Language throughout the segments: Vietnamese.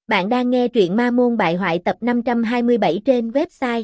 Bạn đang nghe truyện Ma Môn Bại Hoại tập 527 trên website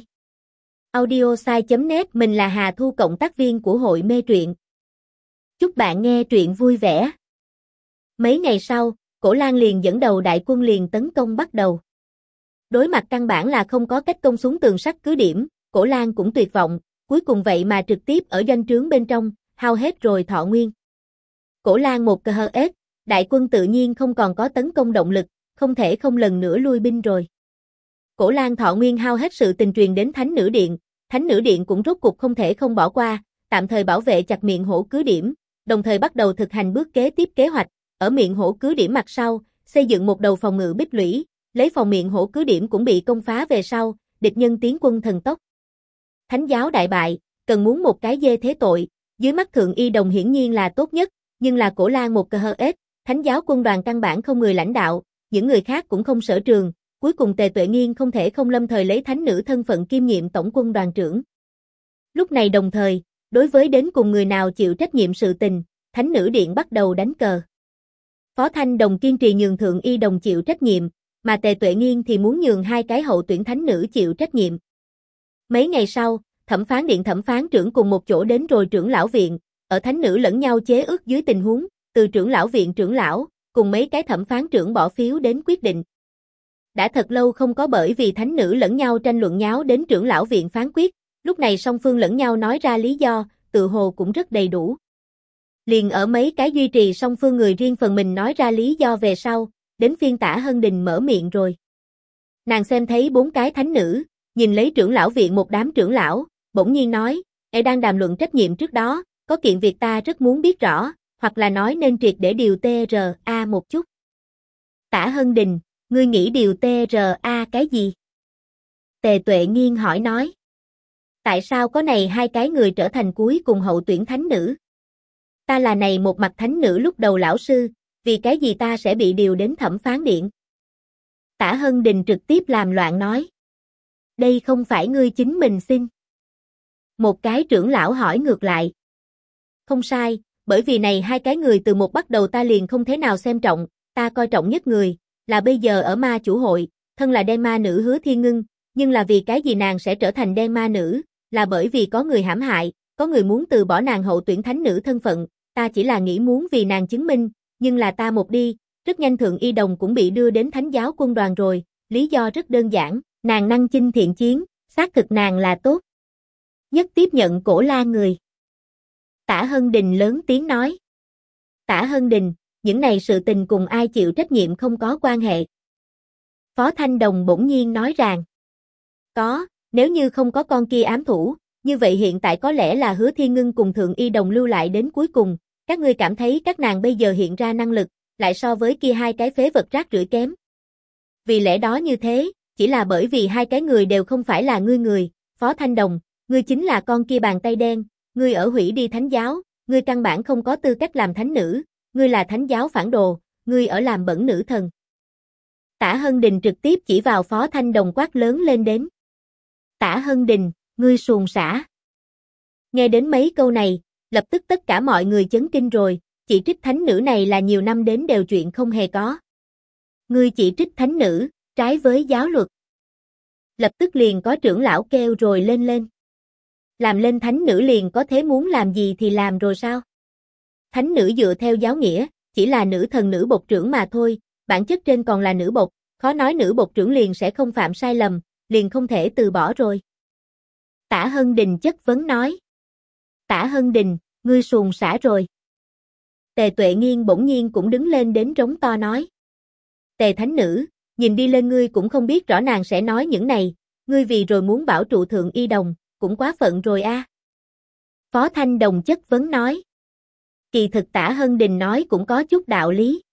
audiosai.net. Mình là Hà Thu, cộng tác viên của hội mê truyện. Chúc bạn nghe truyện vui vẻ. Mấy ngày sau, Cổ Lan liền dẫn đầu đại quân liền tấn công bắt đầu. Đối mặt căn bản là không có cách công xuống tường sắt cứ điểm, Cổ Lan cũng tuyệt vọng, cuối cùng vậy mà trực tiếp ở doanh trướng bên trong, hao hết rồi thọ nguyên. Cổ Lan một cơ hết, đại quân tự nhiên không còn có tấn công động lực, không thể không lần nữa lui binh rồi. Cổ Lan thọ nguyên hao hết, sự tình truyền đến Thánh Nữ Điện cũng rốt cục không thể không bỏ qua, tạm thời bảo vệ chặt miệng hổ cứ điểm, đồng thời bắt đầu thực hành bước kế tiếp kế hoạch, ở miệng hổ cứ điểm mặt sau, xây dựng một đầu phòng ngự bích lũy, lấy phòng miệng hổ cứ điểm cũng bị công phá về sau, địch nhân tiến quân thần tốc. Thánh giáo đại bại, cần muốn một cái dê thế tội, dưới mắt Thượng Y Đồng hiển nhiên là tốt nhất, nhưng là Cổ Lan một cơ hết, Thánh giáo quân đoàn căn bản không người lãnh đạo, những người khác cũng không sở trường, cuối cùng Tề Tuệ Nghiên không thể không lâm thời lấy thánh nữ thân phận kiêm nhiệm tổng quân đoàn trưởng. Lúc này đồng thời, đối với đến cùng người nào chịu trách nhiệm sự tình, Thánh Nữ Điện bắt đầu đánh cờ. Phó Thanh Đồng kiên trì nhường Thượng Y Đồng chịu trách nhiệm, mà Tề Tuệ Nghiên thì muốn nhường hai cái hậu tuyển thánh nữ chịu trách nhiệm. Mấy ngày sau, Thẩm phán điện thẩm phán trưởng cùng một chỗ đến rồi trưởng lão viện, ở thánh nữ lẫn nhau chế ước dưới tình huống, từ trưởng lão viện trưởng lão cùng mấy cái thẩm phán trưởng bỏ phiếu đến quyết định. Đã thật lâu không có bởi vì thánh nữ lẫn nhau tranh luận nháo đến trưởng lão viện phán quyết, lúc này song phương lẫn nhau nói ra lý do, tự hồ cũng rất đầy đủ. Liền ở mấy cái duy trì song phương người riêng phần mình nói ra lý do về sau, đến phiên Tả Hân Đình mở miệng rồi. Nàng xem thấy bốn cái thánh nữ, nhìn lấy trưởng lão viện một đám trưởng lão, bỗng nhiên nói, đang đàm luận trách nhiệm trước đó, có kiện việc ta rất muốn biết rõ, hoặc là nói nên triệt để điều TRA một chút. Tả Hân Đình, ngươi nghĩ điều TRA cái gì? Tề Tuệ Nghiên hỏi nói. Tại sao có này hai cái người trở thành cuối cùng hậu tuyển thánh nữ? Ta là này một mặt thánh nữ lúc đầu lão sư, vì cái gì ta sẽ bị điều đến thẩm phán điện? Tả Hân Đình trực tiếp làm loạn nói. Đây không phải ngươi chính mình xin. Một cái trưởng lão hỏi ngược lại. Không sai, bởi vì này hai cái người từ một bắt đầu ta liền không thế nào xem trọng, ta coi trọng nhất người, là bây giờ ở ma chủ hội, thân là đen ma nữ Hứa Thiên Ngưng, nhưng là vì cái gì nàng sẽ trở thành đen ma nữ, là bởi vì có người hãm hại, có người muốn từ bỏ nàng hậu tuyển thánh nữ thân phận, ta chỉ là nghĩ muốn vì nàng chứng minh, nhưng là ta một đi, rất nhanh Thượng Y Đồng cũng bị đưa đến thánh giáo quân đoàn rồi, lý do rất đơn giản, nàng năng chinh thiện chiến, xác thực nàng là tốt. Nhất tiếp nhận Cổ Lan người. Tả Hân Đình lớn tiếng nói. Tả Hân Đình, những này sự tình cùng ai chịu trách nhiệm không có quan hệ. Phó Thanh Đồng bỗng nhiên nói rằng. Có, nếu như không có con kia ám thủ, như vậy hiện tại có lẽ là Hứa Thiên Ngưng cùng Thượng Y Đồng lưu lại đến cuối cùng, các ngươi cảm thấy các nàng bây giờ hiện ra năng lực, lại so với kia hai cái phế vật rác rưởi kém. Vì lẽ đó như thế, chỉ là bởi vì hai cái người đều không phải là ngươi người, Phó Thanh Đồng, ngươi chính là con kia bàn tay đen, ngươi ở hủy đi thánh giáo, ngươi căn bản không có tư cách làm thánh nữ, ngươi là thánh giáo phản đồ, ngươi ở làm bẩn nữ thần. Tả Hân Đình trực tiếp chỉ vào Phó Thanh Đồng quát lớn lên đến. Tả Hân Đình, ngươi xuồng xả. Nghe đến mấy câu này, lập tức tất cả mọi người chấn kinh rồi, chỉ trích thánh nữ này là nhiều năm đến đều chuyện không hề có. Ngươi chỉ trích thánh nữ, trái với giáo luật. Lập tức liền có trưởng lão kêu rồi lên. Làm lên thánh nữ liền có thế muốn làm gì thì làm rồi sao? Thánh nữ dựa theo giáo nghĩa, chỉ là nữ thần nữ bộc trưởng mà thôi, bản chất trên còn là nữ bộc, khó nói nữ bộc trưởng liền sẽ không phạm sai lầm, liền không thể từ bỏ rồi. Tả Hân Đình chất vấn nói. Tả Hân Đình, ngươi xuồng xả rồi. Tề Tuệ Nghiên bỗng nhiên cũng đứng lên đến rống to nói. Tề thánh nữ, nhìn đi lên ngươi cũng không biết rõ nàng sẽ nói những này, ngươi vì rồi muốn bảo trụ Thượng Y Đồng, cũng quá phận rồi a. Phó Thanh Đồng chất vấn nói. Kỳ thực Tả Hân Đình nói cũng có chút đạo lý.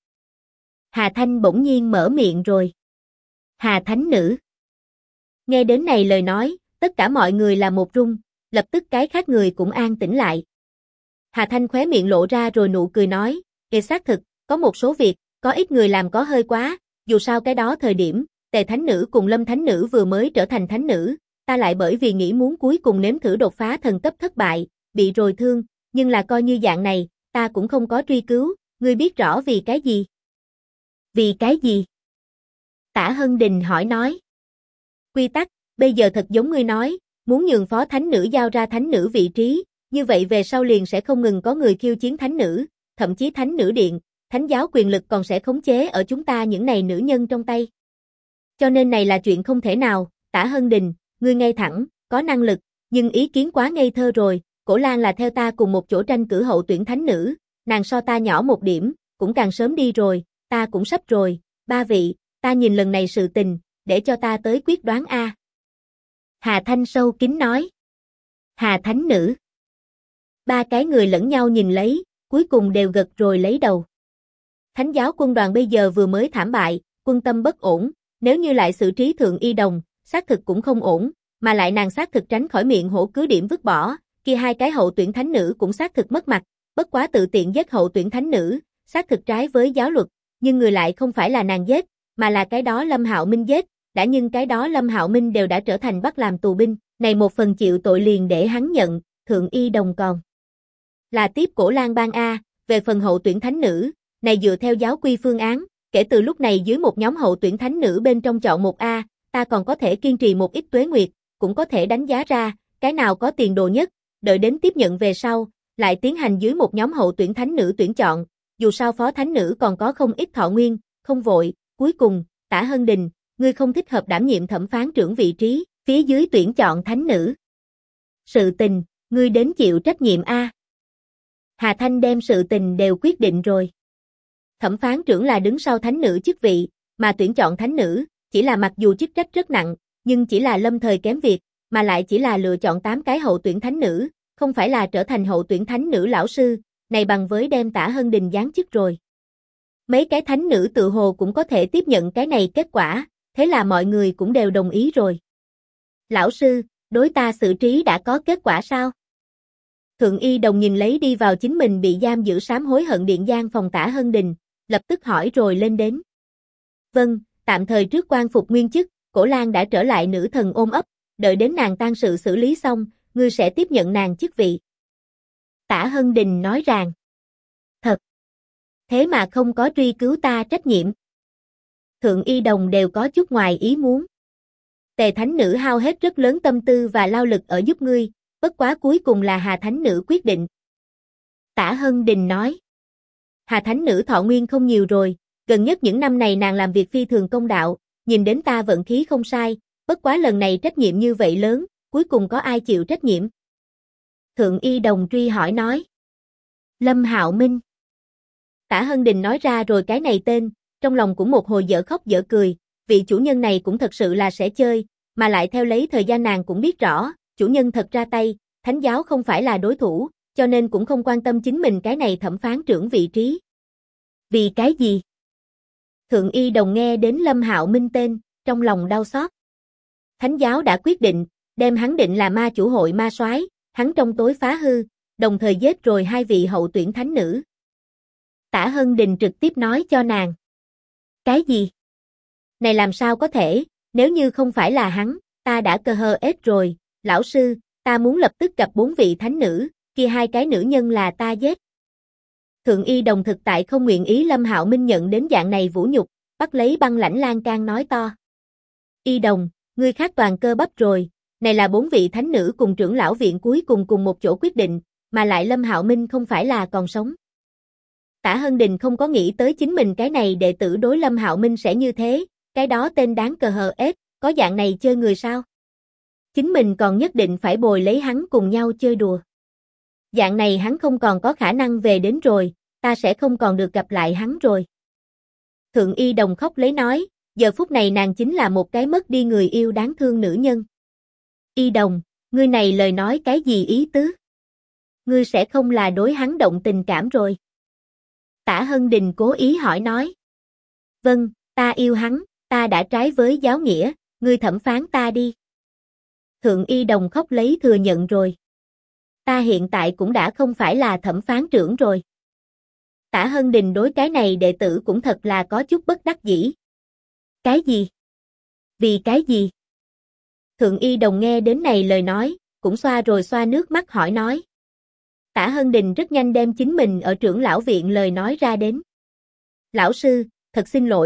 Hà Thanh bỗng nhiên mở miệng rồi. Hà thánh nữ. Nghe đến này lời nói, tất cả mọi người là một rung, lập tức cái khác người cũng an tĩnh lại. Hà Thanh khóe miệng lộ ra rồi nụ cười nói, xác thực, có một số việc, có ít người làm có hơi quá, dù sao cái đó thời điểm, Tề thánh nữ cùng Lâm thánh nữ vừa mới trở thành thánh nữ, ta lại bởi vì nghĩ muốn cuối cùng nếm thử đột phá thần cấp thất bại, bị rồi thương, nhưng là coi như dạng này, ta cũng không có truy cứu, ngươi biết rõ vì cái gì? Vì cái gì? Tả Hân Đình hỏi nói. Quy tắc, bây giờ thật giống ngươi nói, muốn nhường phó thánh nữ giao ra thánh nữ vị trí, như vậy về sau liền sẽ không ngừng có người khiêu chiến thánh nữ, thậm chí thánh nữ điện, thánh giáo quyền lực còn sẽ khống chế ở chúng ta những này nữ nhân trong tay. Cho nên này là chuyện không thể nào, Tả Hân Đình, ngươi ngay thẳng, có năng lực, nhưng ý kiến quá ngây thơ rồi, Cổ Lan là theo ta cùng một chỗ tranh cử hậu tuyển thánh nữ, nàng so ta nhỏ một điểm, cũng càng sớm đi rồi, ta cũng sắp rồi, ba vị, ta nhìn lần này sự tình, để cho ta tới quyết đoán a. Hà Thanh sâu kín nói. Hà thánh nữ. Ba cái người lẫn nhau nhìn lấy, cuối cùng đều gật rồi lấy đầu. Thánh giáo quân đoàn bây giờ vừa mới thảm bại, quân tâm bất ổn, nếu như lại xử trí Thượng Y Đồng, xác thực cũng không ổn, mà lại nàng xác thực tránh khỏi miệng hổ cứ điểm vứt bỏ, kia hai cái hậu tuyển thánh nữ cũng xác thực mất mặt, bất quá tự tiện giết hậu tuyển thánh nữ, xác thực trái với giáo luật, nhưng người lại không phải là nàng giết, mà là cái đó Lâm Hạo Minh giết, đã nhưng cái đó Lâm Hạo Minh đều đã trở thành bắt làm tù binh, này một phần chịu tội liền để hắn nhận, Thượng Y Đồng còn là tiếp Cổ Lan ban a, về phần hậu tuyển thánh nữ, này dựa theo giáo quy phương án, kể từ lúc này dưới một nhóm hậu tuyển thánh nữ bên trong chọn một a, ta còn có thể kiên trì một ít tuế nguyệt, cũng có thể đánh giá ra, cái nào có tiền đồ nhất, đợi đến tiếp nhận về sau, lại tiến hành dưới một nhóm hậu tuyển thánh nữ tuyển chọn, dù sao phó thánh nữ còn có không ít thọ nguyên, không vội, cuối cùng, Tả Hân Đình, ngươi không thích hợp đảm nhiệm thẩm phán trưởng vị trí, phía dưới tuyển chọn thánh nữ. Sự tình, ngươi đến chịu trách nhiệm a. Hà Thanh đem sự tình đều quyết định rồi. Thẩm phán trưởng là đứng sau thánh nữ chức vị, mà tuyển chọn thánh nữ, chỉ là mặc dù chức trách rất nặng, nhưng chỉ là lâm thời kém việc, mà lại chỉ là lựa chọn 8 cái hậu tuyển thánh nữ, không phải là trở thành hậu tuyển thánh nữ lão sư, này bằng với đem Tả Hân Đình giáng chức rồi. Mấy cái thánh nữ tự hồ cũng có thể tiếp nhận cái này kết quả, thế là mọi người cũng đều đồng ý rồi. Lão sư, đối ta xử trí đã có kết quả sao? Thượng Y Đồng nhìn lấy đi vào chính mình bị giam giữ sám hối hận điện gian phòng Tả Hân Đình, lập tức hỏi rồi lên đến. Vâng, tạm thời trước quan phục nguyên chức, Cổ Lan đã trở lại nữ thần ôm ấp, đợi đến nàng tang sự xử lý xong, ngươi sẽ tiếp nhận nàng chức vị. Tả Hân Đình nói rằng. Thật. Thế mà không có truy cứu ta trách nhiệm. Thượng Y Đồng đều có chút ngoài ý muốn. Tề Thánh Nữ hao hết rất lớn tâm tư và lao lực ở giúp ngươi, bất quá cuối cùng là Hà Thánh Nữ quyết định. Tả Hân Đình nói. Hà Thánh Nữ thọ nguyên không nhiều rồi, gần nhất những năm này nàng làm việc phi thường công đạo, nhìn đến ta vận khí không sai, bất quá lần này trách nhiệm như vậy lớn, cuối cùng có ai chịu trách nhiệm? Thượng Y Đồng truy hỏi nói. Lâm Hạo Minh. Tả Hân Đình nói ra rồi cái này tên, trong lòng cũng một hồi dở khóc dở cười, vị chủ nhân này cũng thật sự là sẽ chơi, mà lại theo lấy thời gian nàng cũng biết rõ, chủ nhân thật ra tay, thánh giáo không phải là đối thủ, cho nên cũng không quan tâm chính mình cái này thẩm phán trưởng vị trí. Vì cái gì? Thượng Y Đồng nghe đến Lâm Hạo Minh tên, trong lòng đau xót. Thánh giáo đã quyết định, đem hắn định là ma chủ hội ma soái, hắn trong tối phá hư, đồng thời giết rồi hai vị hậu tuyển thánh nữ. Tả Hân Đình trực tiếp nói cho nàng. Cái gì? Này làm sao có thể, nếu như không phải là hắn, ta đã cơ hơ ết rồi, lão sư, ta muốn lập tức gặp 4 vị thánh nữ, kia hai cái nữ nhân là ta giết. Thượng Y Đồng thực tại không nguyện ý Lâm Hạo Minh nhận đến dạng này vũ nhục, bắt lấy băng lãnh lan can nói to. Y Đồng, ngươi khác toàn cơ bắp rồi, này là 4 vị thánh nữ cùng trưởng lão viện cuối cùng một chỗ quyết định, mà lại Lâm Hạo Minh không phải là còn sống. Tả Hân Đình không có nghĩ tới chính mình cái này đệ tử đối Lâm Hạo Minh sẽ như thế, cái đó tên đáng cờ hờ ết, có dạng này chơi người sao? Chính mình còn nhất định phải bồi lấy hắn cùng nhau chơi đùa. Dạng này hắn không còn có khả năng về đến rồi, ta sẽ không còn được gặp lại hắn rồi. Thượng Y Đồng khóc lấy nói, giờ phút này nàng chính là một cái mất đi người yêu đáng thương nữ nhân. Y Đồng, ngươi này lời nói cái gì ý tứ? Ngươi sẽ không là đối hắn động tình cảm rồi. Tả Hân Đình cố ý hỏi nói. Vâng, ta yêu hắn, ta đã trái với giáo nghĩa, ngươi thẩm phán ta đi. Thượng Y Đồng khóc lấy thừa nhận rồi. Ta hiện tại cũng đã không phải là thẩm phán trưởng rồi. Tả Hân Đình đối cái này đệ tử cũng thật là có chút bất đắc dĩ. Cái gì? Vì cái gì? Thượng Y Đồng nghe đến này lời nói, cũng xoa rồi xoa nước mắt hỏi nói. Tả Hân Đình rất nhanh đem chính mình ở trưởng lão viện lời nói ra đến. Lão sư, thật xin lỗi,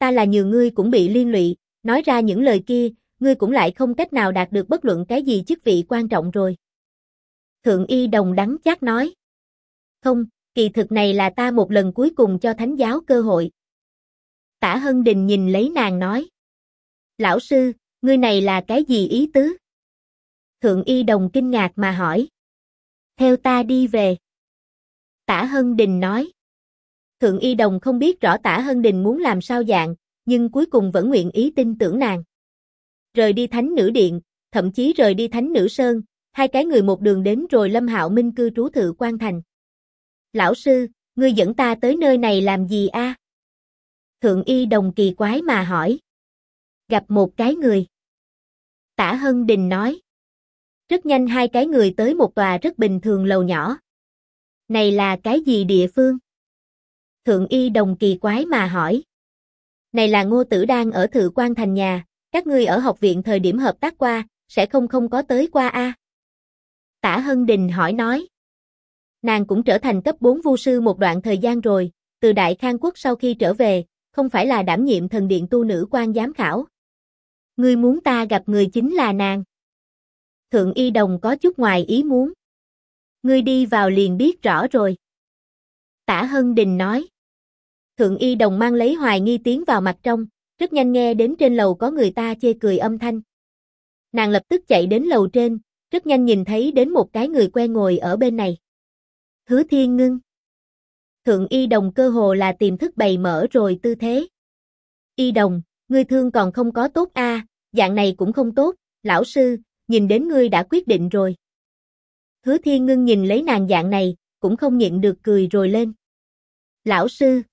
ta là nhường ngươi cũng bị liên lụy, nói ra những lời kia, ngươi cũng lại không cách nào đạt được bất luận cái gì chức vị quan trọng rồi. Thượng Y Đồng đắng chát nói. Không, kỳ thực này là ta một lần cuối cùng cho thánh giáo cơ hội. Tả Hân Đình nhìn lấy nàng nói. Lão sư, ngươi này là cái gì ý tứ? Thượng Y Đồng kinh ngạc mà hỏi. Theo ta đi về. Tả Hân Đình nói. Thượng Y Đồng không biết rõ Tả Hân Đình muốn làm sao dạng, nhưng cuối cùng vẫn nguyện ý tin tưởng nàng. Rời đi Thánh Nữ Điện, thậm chí rời đi Thánh Nữ Sơn, hai cái người một đường đến rồi Lâm Hạo Minh cư trú Thự Quan Thành. Lão sư, ngươi dẫn ta tới nơi này làm gì a? Thượng Y Đồng kỳ quái mà hỏi. Gặp một cái người. Tả Hân Đình nói. Rất nhanh hai cái người tới một tòa rất bình thường lầu nhỏ. Này là cái gì địa phương? Thượng Y Đồng kỳ quái mà hỏi. Này là Ngô Tử đang ở Thự Quan Thành nhà, các ngươi ở học viện thời điểm hợp tác qua, sẽ không có tới qua a? Tả Hân Đình hỏi nói. Nàng cũng trở thành cấp 4 vu sư một đoạn thời gian rồi, từ Đại Khang Quốc sau khi trở về, không phải là đảm nhiệm thần điện tu nữ quan giám khảo. Ngươi muốn ta gặp người chính là nàng. Thượng Y Đồng có chút ngoài ý muốn. Ngươi đi vào liền biết rõ rồi. Tả Hân Đình nói. Thượng Y Đồng mang lấy hoài nghi tiến vào mặt trong, rất nhanh nghe đến trên lầu có người ta chê cười âm thanh. Nàng lập tức chạy đến lầu trên, rất nhanh nhìn thấy đến một cái người quen ngồi ở bên này. Hứa Thiên Ngưng. Thượng Y Đồng cơ hồ là tiềm thức bày mở rồi tư thế. Y Đồng, ngươi thương còn không có tốt a, dạng này cũng không tốt, lão sư, nhìn đến ngươi đã quyết định rồi. Hứa Thiên Ngưng nhìn lấy nàng dạng này, cũng không nhịn được cười rồi lên. Lão sư,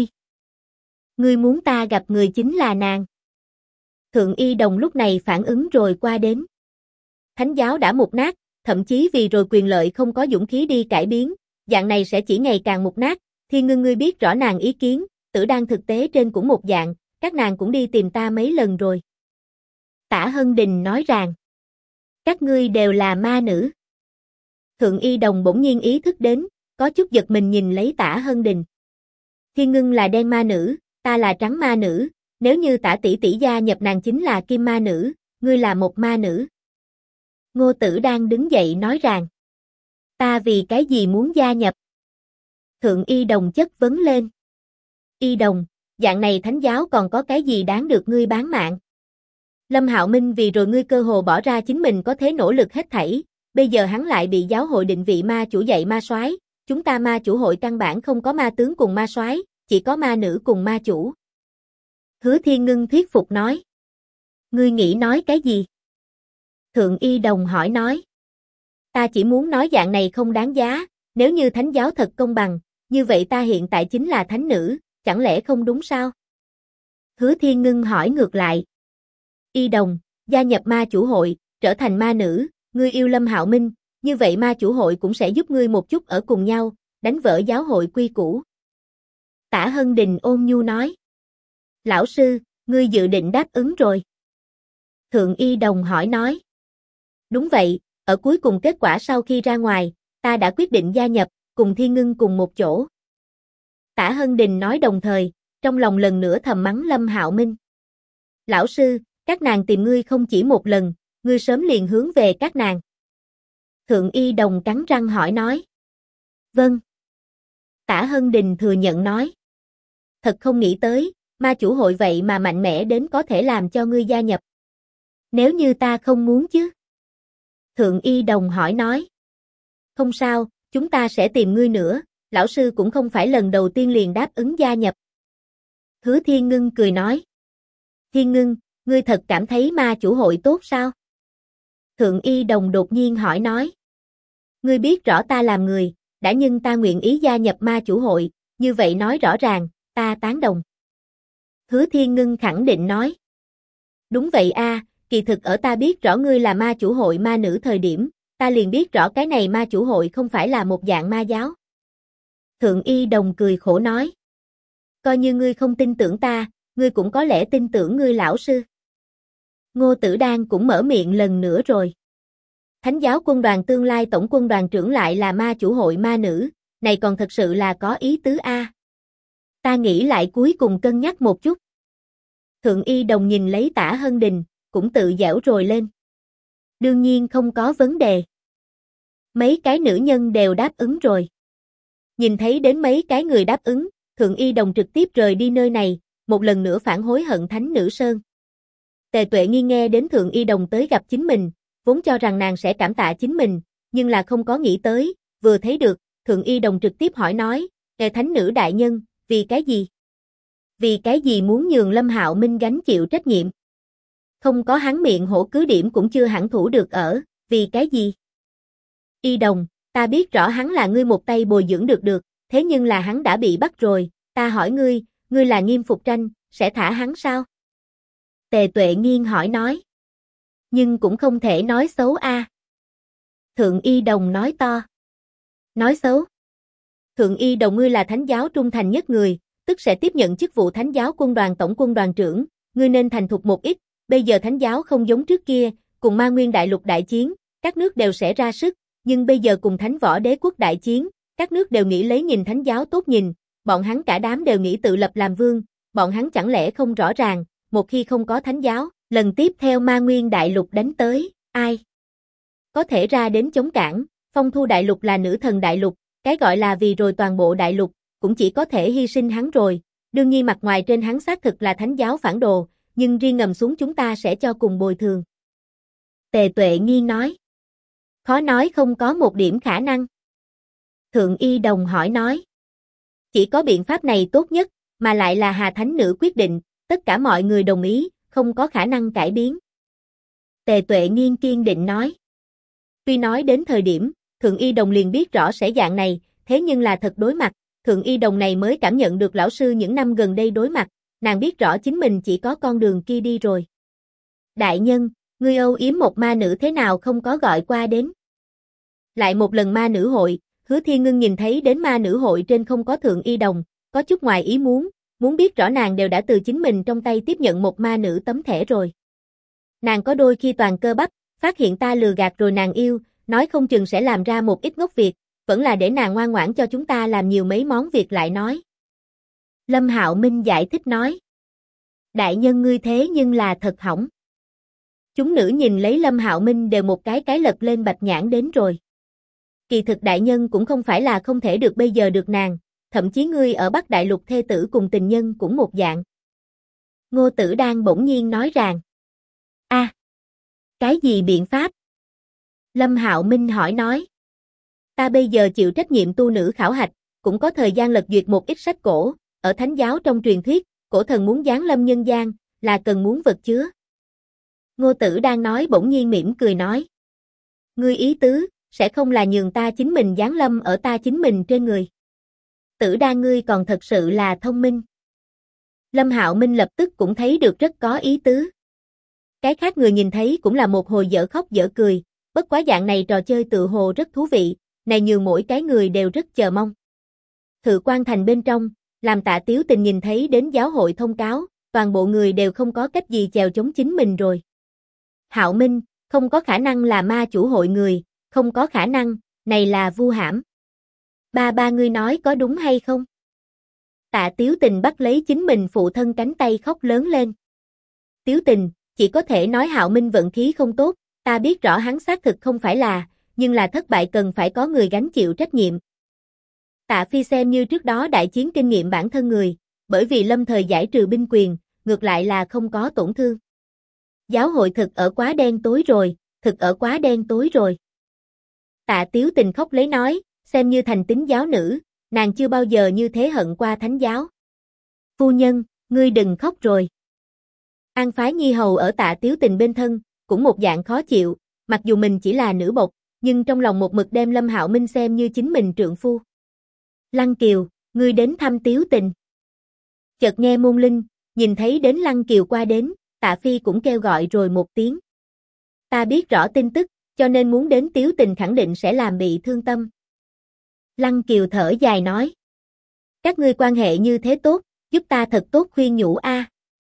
ngươi muốn ta gặp người chính là nàng. Thượng Y Đồng lúc này phản ứng rồi qua đến. Thánh giáo đã mục nát, thậm chí vì rồi quyền lợi không có dũng khí đi cải biến, dạng này sẽ chỉ ngày càng mục nát. Thiên Ngưng ngươi biết rõ nàng ý kiến, Tử Đan thực tế trên cũng một dạng, các nàng cũng đi tìm ta mấy lần rồi. Tả Hân Đình nói rằng, các ngươi đều là ma nữ. Thượng Y Đồng bỗng nhiên ý thức đến, có chút giật mình nhìn lấy Tả Hân Đình. Thiên Ngưng là đen ma nữ, ta là trắng ma nữ, nếu như Tả tỷ tỷ gia nhập nàng chính là kim ma nữ, ngươi là một ma nữ. Ngô Tử đang đứng dậy nói rằng, ta vì cái gì muốn gia nhập? Thượng Y Đồng chất vấn lên. Y Đồng, dạng này thánh giáo còn có cái gì đáng được ngươi bán mạng? Lâm Hạo Minh vì rồi ngươi cơ hồ bỏ ra chính mình có thế nỗ lực hết thảy, bây giờ hắn lại bị giáo hội định vị ma chủ dạy ma soái, chúng ta ma chủ hội căn bản không có ma tướng cùng ma soái, chỉ có ma nữ cùng ma chủ. Hứa Thiên Ngưng thuyết phục nói. Ngươi nghĩ nói cái gì? Thượng Y Đồng hỏi nói. Ta chỉ muốn nói dạng này không đáng giá, nếu như thánh giáo thật công bằng, như vậy ta hiện tại chính là thánh nữ, chẳng lẽ không đúng sao? Hứa Thiên Ngưng hỏi ngược lại. Y Đồng, gia nhập ma chủ hội, trở thành ma nữ, ngươi yêu Lâm Hạo Minh, như vậy ma chủ hội cũng sẽ giúp ngươi một chút ở cùng nhau, đánh vỡ giáo hội quy củ. Tả Hân Đình ôn nhu nói. Lão sư, ngươi dự định đáp ứng rồi. Thượng Y Đồng hỏi nói. Đúng vậy, ở cuối cùng kết quả sau khi ra ngoài, ta đã quyết định gia nhập, cùng Thiên Ngưng cùng một chỗ. Tả Hân Đình nói đồng thời, trong lòng lần nữa thầm mắng Lâm Hạo Minh. Lão sư, các nàng tìm ngươi không chỉ một lần, ngươi sớm liền hướng về các nàng. Thượng Y Đồng cắn răng hỏi nói. Vâng. Tả Hân Đình thừa nhận nói. Thật không nghĩ tới, ma chủ hội vậy mà mạnh mẽ đến có thể làm cho ngươi gia nhập. Nếu như ta không muốn chứ? Thượng Y Đồng hỏi nói. Không sao, chúng ta sẽ tìm ngươi nữa, lão sư cũng không phải lần đầu tiên liền đáp ứng gia nhập. Hứa Thiên Ngưng cười nói. Thiên Ngưng, ngươi thật cảm thấy ma chủ hội tốt sao? Thượng Y Đồng đột nhiên hỏi nói. Ngươi biết rõ ta làm người, đã nhưng ta nguyện ý gia nhập ma chủ hội, như vậy nói rõ ràng, ta tán đồng. Hứa Thiên Ngưng khẳng định nói. Đúng vậy a, kỳ thực ở ta biết rõ ngươi là ma chủ hội ma nữ thời điểm, ta liền biết rõ cái này ma chủ hội không phải là một dạng ma giáo. Thượng Y Đồng cười khổ nói. Coi như ngươi không tin tưởng ta, ngươi cũng có lẽ tin tưởng ngươi lão sư. Ngô Tử Đan cũng mở miệng lần nữa rồi. Thánh giáo quân đoàn tương lai tổng quân đoàn trưởng lại là ma chủ hội ma nữ, này còn thật sự là có ý tứ a. Ta nghĩ lại cuối cùng cân nhắc một chút. Thượng Y Đồng nhìn lấy Tả Hân Đình, cũng tự giễu rồi lên. Đương nhiên không có vấn đề. Mấy cái nữ nhân đều đáp ứng rồi. Nhìn thấy đến mấy cái người đáp ứng, Thượng Y Đồng trực tiếp rời đi nơi này, một lần nữa phản hối hận Thánh Nữ Sơn. Tề Tuệ Nghi nghe đến Thượng Y Đồng tới gặp chính mình, vốn cho rằng nàng sẽ cảm tạ chính mình, nhưng là không có nghĩ tới, vừa thấy được, Thượng Y Đồng trực tiếp hỏi nói, Thánh Nữ Đại Nhân, vì cái gì? Vì cái gì muốn nhường Lâm Hạo Minh gánh chịu trách nhiệm? Không có hắn miệng hổ cứ điểm cũng chưa hẳn thủ được ở, vì cái gì? Y Đồng, ta biết rõ hắn là ngươi một tay bồi dưỡng được, thế nhưng là hắn đã bị bắt rồi, ta hỏi ngươi, ngươi là Nghiêm Phục Tranh, sẽ thả hắn sao? Tề Tuệ Nghiên hỏi nói. Nhưng cũng không thể nói xấu a. Thượng Y Đồng nói to. Nói xấu? Thượng Y Đồng ngươi là thánh giáo trung thành nhất người, tức sẽ tiếp nhận chức vụ thánh giáo quân đoàn tổng quân đoàn trưởng, ngươi nên thành thục một ít, bây giờ thánh giáo không giống trước kia, cùng Ma Nguyên Đại Lục đại chiến, các nước đều sẽ ra sức, nhưng bây giờ cùng Thánh Võ Đế quốc đại chiến, các nước đều nghĩ lấy nhìn thánh giáo tốt nhìn, bọn hắn cả đám đều nghĩ tự lập làm vương, bọn hắn chẳng lẽ không rõ ràng, một khi không có thánh giáo, lần tiếp theo Ma Nguyên Đại Lục đánh tới, ai có thể ra đến chống cản? Phong Thu Đại Lục là nữ thần đại lục, cái gọi là vì rồi toàn bộ đại lục, cũng chỉ có thể hy sinh hắn rồi, đương nhiên mặt ngoài trên hắn xác thực là thánh giáo phản đồ, nhưng riêng ngầm xuống chúng ta sẽ cho cùng bồi thường. Tề Tuệ Nghi nói. Khó nói không có một điểm khả năng. Thượng Y Đồng hỏi nói. Chỉ có biện pháp này tốt nhất, mà lại là Hà Thánh Nữ quyết định, tất cả mọi người đồng ý, không có khả năng cải biến. Tề Tuệ Nghiên kiên định nói. Tuy nói đến thời điểm, Thượng Y Đồng liền biết rõ sẽ dạng này, thế nhưng là thật đối mặt, Thượng Y Đồng này mới cảm nhận được lão sư những năm gần đây đối mặt, nàng biết rõ chính mình chỉ có con đường kia đi rồi. Đại nhân, ngươi âu yếm một ma nữ thế nào không có gọi qua đến? Lại một lần ma nữ hội, Hứa Thiên Ngưng nhìn thấy đến ma nữ hội trên không có Thượng Y Đồng, có chút ngoài ý muốn biết rõ nàng đều đã từ chính mình trong tay tiếp nhận một ma nữ tấm thẻ rồi. Nàng có đôi khi toàn cơ bắp, phát hiện ta lừa gạt rồi nàng yêu, nói không chừng sẽ làm ra một ít ngốc việc, vẫn là để nàng ngoan ngoãn cho chúng ta làm nhiều mấy món việc lại nói. Lâm Hạo Minh giải thích nói. Đại nhân ngươi thế nhưng là thật hỏng. Chúng nữ nhìn lấy Lâm Hạo Minh đều một cái lật lên bạch nhãn đến rồi. Kỳ thực đại nhân cũng không phải là không thể được bây giờ được nàng, thậm chí ngươi ở Bắc Đại Lục thê tử cùng tình nhân cũng một dạng. Ngô Tử Đan bỗng nhiên nói rằng. Cái gì biện pháp? Lâm Hạo Minh hỏi nói. Ta bây giờ chịu trách nhiệm tu nữ khảo hạch, cũng có thời gian lật duyệt một ít sách cổ, ở thánh giáo trong truyền thuyết, cổ thần muốn giáng lâm nhân gian, là cần muốn vật chứa. Ngô Tử đang nói bỗng nhiên mỉm cười nói. Ngươi ý tứ, sẽ không là nhường ta chính mình giáng lâm ở ta chính mình trên người. Tử Đan ngươi còn thật sự là thông minh. Lâm Hạo Minh lập tức cũng thấy được rất có ý tứ. Cái khác người nhìn thấy cũng là một hồi dở khóc dở cười, bất quá dạng này trò chơi tự hồ rất thú vị, này nhường mỗi cái người đều rất chờ mong. Thự Quan Thành bên trong, làm Tạ Tiếu Tình nhìn thấy đến giáo hội thông cáo, toàn bộ người đều không có cách gì chèo chống chính mình rồi. Hạo Minh, không có khả năng là ma chủ hội người, không có khả năng, này là vu hãm. Ba ngươi nói có đúng hay không? Tạ Tiếu Tình bắt lấy chính mình phụ thân cánh tay khóc lớn lên. Tiếu Tình, chỉ có thể nói Hạo Minh vận khí không tốt, ta biết rõ hắn xác thực không phải là, nhưng là thất bại cần phải có người gánh chịu trách nhiệm. Tạ Phi xem như trước đó đại chiến kinh nghiệm bản thân người, bởi vì lâm thời giải trừ binh quyền, ngược lại là không có tổn thương. Giáo hội thực ở quá đen tối rồi, thực ở quá đen tối rồi. Tạ Tiếu Tình khóc lấy nói, xem như thành tín giáo nữ, nàng chưa bao giờ như thế hận qua thánh giáo. Phu nhân, ngươi đừng khóc rồi. An Phái Nhi hầu ở Tạ Tiếu Tình bên thân, cũng một dạng khó chịu, mặc dù mình chỉ là nữ bộc, nhưng trong lòng một mực đem Lâm Hạo Minh xem như chính mình trượng phu. Lăng Kiều, ngươi đến thăm Tiếu Tình. Chợt nghe môn linh, nhìn thấy đến Lăng Kiều qua đến, Tạ Phi cũng kêu gọi rồi một tiếng. Ta biết rõ tin tức, cho nên muốn đến Tiếu Tình khẳng định sẽ làm bị thương tâm. Lăng Kiều thở dài nói. Các ngươi quan hệ như thế tốt, giúp ta thật tốt khuyên nhủ a.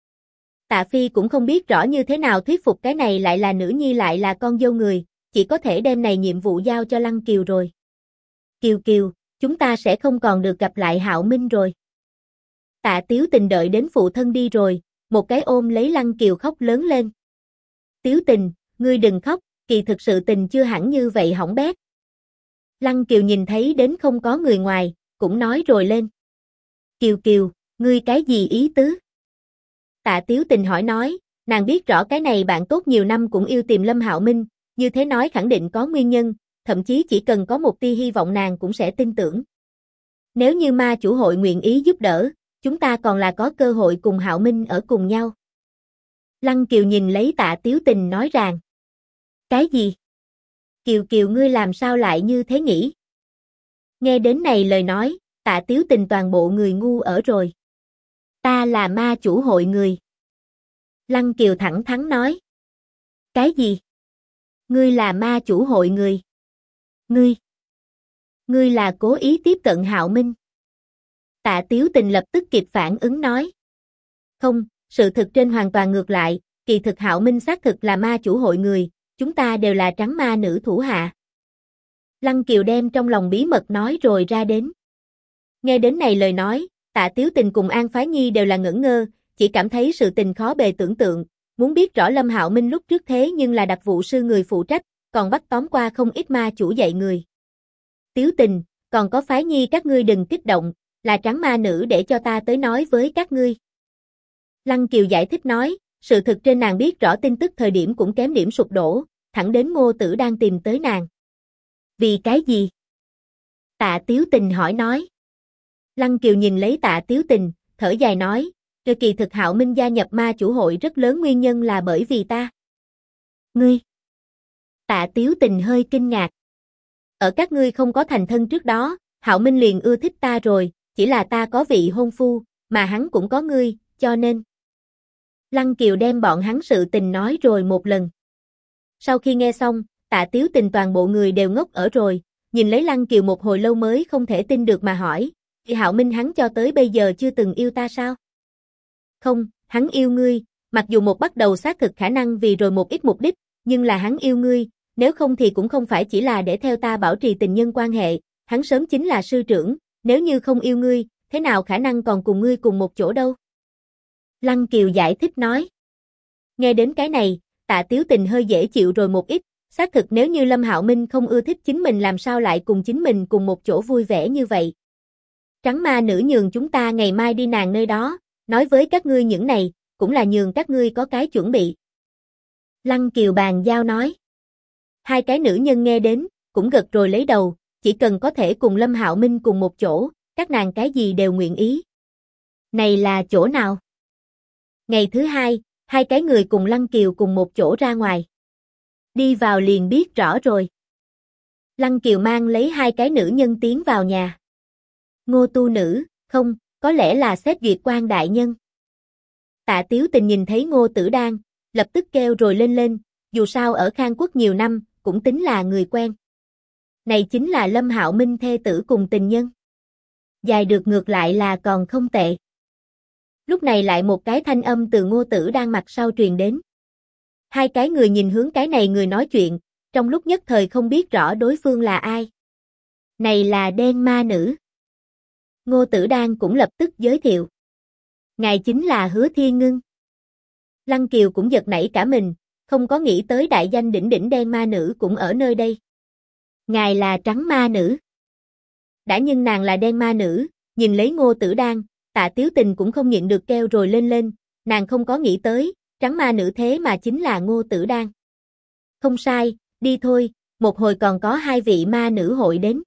Tạ Phi cũng không biết rõ như thế nào thuyết phục cái này lại là nữ nhi lại là con dâu người, chỉ có thể đem này nhiệm vụ giao cho Lăng Kiều rồi. Kiều Kiều, chúng ta sẽ không còn được gặp lại Hạo Minh rồi. Tạ Tiếu Tình đợi đến phụ thân đi rồi, một cái ôm lấy Lăng Kiều khóc lớn lên. Tiếu Tình, ngươi đừng khóc, kỳ thực sự tình chưa hẳn như vậy hỏng bét. Lăng Kiều nhìn thấy đến không có người ngoài, cũng nói rồi lên. Kiều Kiều, ngươi cái gì ý tứ? Tạ Tiếu Tình hỏi nói, nàng biết rõ cái này bạn tốt nhiều năm cũng yêu tìm Lâm Hạo Minh, như thế nói khẳng định có nguyên nhân, thậm chí chỉ cần có một tia hy vọng nàng cũng sẽ tin tưởng. Nếu như ma chủ hội nguyện ý giúp đỡ, chúng ta còn là có cơ hội cùng Hạo Minh ở cùng nhau. Lăng Kiều nhìn lấy Tạ Tiếu Tình nói rằng. Cái gì? Kiều Kiều ngươi làm sao lại như thế nghĩ? Nghe đến này lời nói, Tạ Tiếu Tình toàn bộ người ngu ở rồi. Ta là ma chủ hội người. Lăng Kiều thẳng thắn nói. Cái gì? Ngươi là ma chủ hội người. Ngươi là cố ý tiếp cận Hạo Minh. Tạ Tiếu Tình lập tức kịp phản ứng nói. Không, sự thực trên hoàn toàn ngược lại, kỳ thực Hạo Minh xác thực là ma chủ hội người, chúng ta đều là trắng ma nữ thủ hạ. Lăng Kiều đem trong lòng bí mật nói rồi ra đến. Nghe đến này lời nói, Tạ Tiếu Tình cùng An Phái Nhi đều là ngẩn ngơ, chỉ cảm thấy sự tình khó bề tưởng tượng, muốn biết rõ Lâm Hạo Minh lúc trước thế nhưng là đặc vụ sư người phụ trách, còn bắt tóm qua không ít ma chủ dạy người. Tiếu Tình, còn có Phái Nhi các ngươi đừng kích động, là trắng ma nữ để cho ta tới nói với các ngươi. Lăng Kiều giải thích nói, sự thực trên nàng biết rõ tin tức thời điểm cũng kém điểm sụp đổ, thẳng đến Ngô Tử đang tìm tới nàng. Vì cái gì? Tạ Tiếu Tình hỏi nói. Lăng Kiều nhìn lấy Tạ Tiếu Tình, thở dài nói, kỳ thực Hạo Minh gia nhập ma chủ hội rất lớn nguyên nhân là bởi vì ta. Ngươi? Tạ Tiếu Tình hơi kinh ngạc. Ở các ngươi không có thành thân trước đó, Hạo Minh liền ưa thích ta rồi, chỉ là ta có vị hôn phu, mà hắn cũng có ngươi, cho nên. Lăng Kiều đem bọn hắn sự tình nói rồi một lần. Sau khi nghe xong, Tạ Tiếu Tình toàn bộ người đều ngốc ở rồi, nhìn lấy Lăng Kiều một hồi lâu mới không thể tin được mà hỏi, thì Hạo Minh hắn cho tới bây giờ chưa từng yêu ta sao? Không, hắn yêu ngươi, mặc dù một bắt đầu xác thực khả năng vì rồi một ít mục đích, nhưng là hắn yêu ngươi, nếu không thì cũng không phải chỉ là để theo ta bảo trì tình nhân quan hệ, hắn sớm chính là sư trưởng, nếu như không yêu ngươi, thế nào khả năng còn cùng ngươi cùng một chỗ đâu? Lăng Kiều giải thích nói. Nghe đến cái này, Tạ Tiếu Tình hơi dễ chịu rồi một ít, xác thực nếu như Lâm Hạo Minh không ưa thích chính mình làm sao lại cùng chính mình cùng một chỗ vui vẻ như vậy. Trắng ma nữ nhường chúng ta ngày mai đi nàng nơi đó, nói với các ngươi những này, cũng là nhường các ngươi có cái chuẩn bị. Lăng Kiều bàn giao nói. Hai cái nữ nhân nghe đến, cũng gật rồi lấy đầu, chỉ cần có thể cùng Lâm Hạo Minh cùng một chỗ, các nàng cái gì đều nguyện ý. Này là chỗ nào? Ngày thứ hai, hai cái người cùng Lăng Kiều cùng một chỗ ra ngoài. Đi vào liền biết rõ rồi. Lăng Kiều mang lấy hai cái nữ nhân tiến vào nhà. Ngô tu nữ, không, có lẽ là xét duyệt quan đại nhân. Tạ Tiếu Tình nhìn thấy Ngô Tử Đan, lập tức kêu rồi lên, dù sao ở Khang Quốc nhiều năm, cũng tính là người quen. Này chính là Lâm Hạo Minh thê tử cùng tình nhân. Dài được ngược lại là còn không tệ. Lúc này lại một cái thanh âm từ Ngô Tử Đan mặt sau truyền đến. Hai cái người nhìn hướng cái này người nói chuyện, trong lúc nhất thời không biết rõ đối phương là ai. Này là đen ma nữ. Ngô Tử Đan cũng lập tức giới thiệu. Ngài chính là Hứa Thiên Ngưng. Lăng Kiều cũng giật nảy cả mình, không có nghĩ tới đại danh đỉnh đỉnh đen ma nữ cũng ở nơi đây. Ngài là trắng ma nữ. Đã nhưng nàng là đen ma nữ, nhìn lấy Ngô Tử Đan, Tạ Tiếu Tình cũng không nhịn được kêu rồi lên, nàng không có nghĩ tới, trắng ma nữ thế mà chính là Ngô Tử Đan. Không sai, đi thôi, một hồi còn có hai vị ma nữ hội đến.